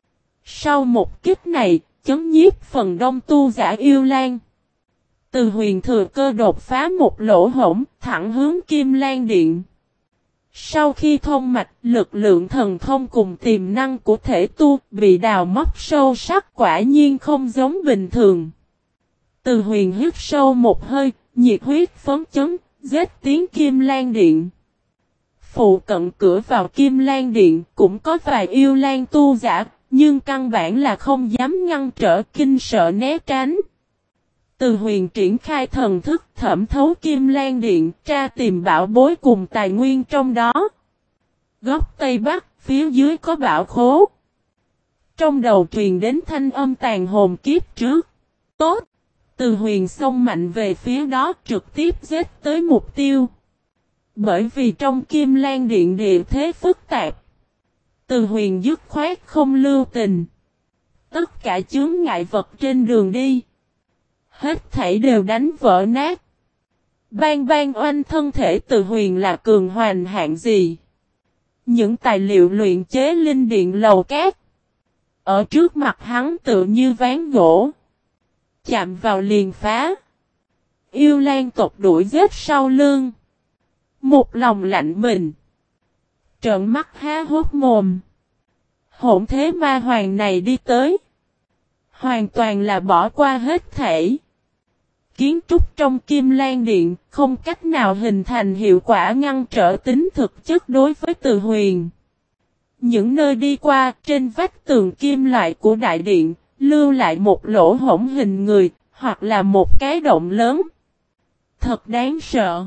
Sau một kích này, chấn nhiếp phần đông tu giả yêu lan. Từ Huyền thừa cơ đột phá một lỗ hổng, thẳng hướng Kim Lan Điện. Sau khi thông mạch, lực lượng thần thông cùng tiềm năng của thể tu bị đào móc sâu sắc quả nhiên không giống bình thường. Từ Huyền hít sâu một hơi, nhiệt huyết phấn chấn, giết tiến Kim Lan Điện. Phụ cận cửa vào Kim Lan Điện cũng có vài yêu lan tu giả, nhưng căn bản là không dám ngăn trở, kinh sợ né tránh. Từ Huyền triển khai thần thức thẩm thấu Kim Lan Điện, tra tìm bảo bối cùng tài nguyên trong đó. Góc Tây Bắc, phía dưới có bảo khố. Trong đầu truyền đến thanh âm tàn hồn kiếp trước. Tốt! Từ Huyền xông mạnh về phía đó, trực tiếp giết tới mục tiêu. Bởi vì trong Kim Lan Điện địa thế phức tạp. Từ Huyền dứt khoát không lưu tình. Tất cả chướng ngại vật trên đường đi. Hết thảy đều đánh vỡ nát. Bang bang oanh, thân thể Từ Huyền là cường hoành hạng gì? Những tài liệu luyện chế linh điện lầu cát. Ở trước mặt hắn tự như ván gỗ. Chạm vào liền phá. Yêu lan tộc đuổi giết sau lưng. Một lòng lạnh mình. Trợn mắt há hốt mồm. Hỗn thế ma hoàng này đi tới. Hoàn toàn là bỏ qua hết thảy. kiến trúc trong Kim Lan Điện, không cách nào hình thành hiệu quả ngăn trở tính thực chất đối với Từ Huyền. Những nơi đi qua, trên vách tường kim loại của đại điện, lưu lại một lỗ hổng hình người, hoặc là một cái động lớn. Thật đáng sợ.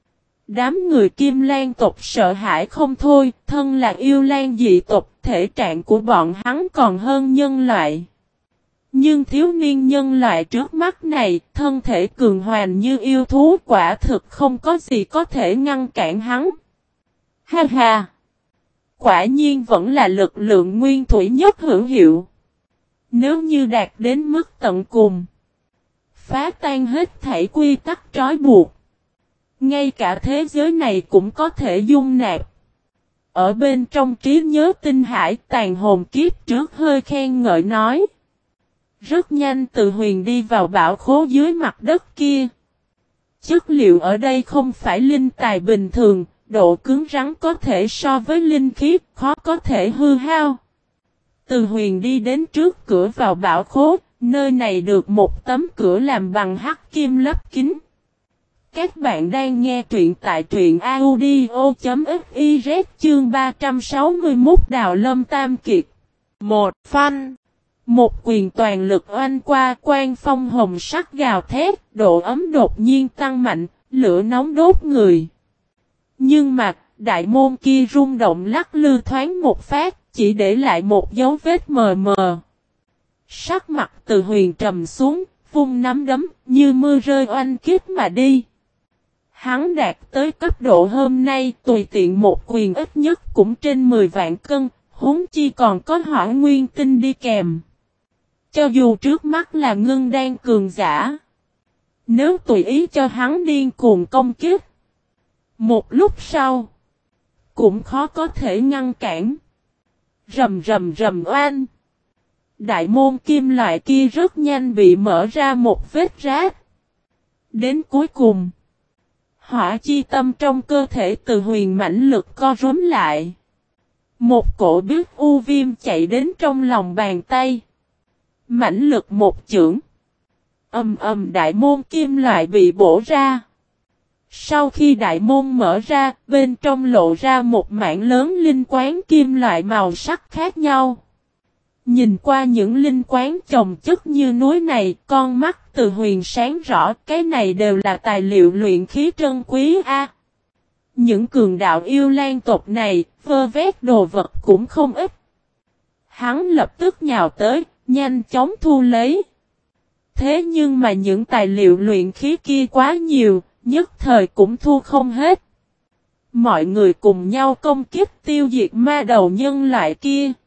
Đám người Kim Lan tộc sợ hãi không thôi, thân là yêu lan dị tộc, thể trạng của bọn hắn còn hơn nhân loại. Nhưng thiếu niên nhân loại trước mắt này, thân thể cường hoành như yêu thú, quả thực không có gì có thể ngăn cản hắn. Ha ha! Quả nhiên vẫn là lực lượng nguyên thủy nhất hữu hiệu. Nếu như đạt đến mức tận cùng, phá tan hết thảy quy tắc trói buộc, ngay cả thế giới này cũng có thể dung nạp. Ở bên trong trí nhớ tinh hải, Tàn Hồn kiếp trước hơi khen ngợi nói. Rất nhanh Từ Huyền đi vào bảo khố dưới mặt đất kia. Chất liệu ở đây không phải linh tài bình thường, độ cứng rắn có thể so với linh khí, khó có thể hư hao. Từ Huyền đi đến trước cửa vào bảo khố, nơi này được một tấm cửa làm bằng hắc kim lấp kín. Các bạn đang nghe truyện tại truyện audio.fiz chương ba trăm sáu mươi mốt Đào Lâm Tam Kiệt. Một phanh. Một quyền toàn lực oanh qua, quan phong hồng sắc gào thét, độ ấm đột nhiên tăng mạnh, lửa nóng đốt người. Nhưng mà, đại môn kia rung động lắc lư thoáng một phát, chỉ để lại một dấu vết mờ mờ. Sắc mặt Từ Huyền trầm xuống, vung nắm đấm, như mưa rơi oanh kích mà đi. Hắn đạt tới cấp độ hôm nay, tùy tiện một quyền ít nhất cũng trên mười vạn cân, huống chi còn có hỏa nguyên tinh đi kèm. Cho dù trước mắt là ngưng đan cường giả, nếu tùy ý cho hắn điên cuồng công kích, một lúc sau, cũng khó có thể ngăn cản. Rầm rầm rầm oanh. Đại môn kim loại kia rất nhanh bị mở ra một vết rách. Đến cuối cùng, hỏa chi tâm trong cơ thể Từ Huyền mãnh lực co rúm lại. Một cổ biết u viêm chạy đến trong lòng bàn tay. Mãnh lực một chưởng. Ầm ầm đại môn kim loại bị bổ ra. Sau khi đại môn mở ra, bên trong lộ ra một mảng lớn linh quán kim loại màu sắc khác nhau. Nhìn qua những linh quán chồng chất như núi này, con mắt Từ Huyền sáng rõ, cái này đều là tài liệu luyện khí trân quý a. Những cường đạo yêu lan tộc này, vơ vét đồ vật cũng không ít. Hắn lập tức nhào tới, nhanh chóng thu lấy. Thế nhưng mà những tài liệu luyện khí kia quá nhiều, nhất thời cũng thu không hết. Mọi người cùng nhau công kích tiêu diệt ma đầu nhân loại kia.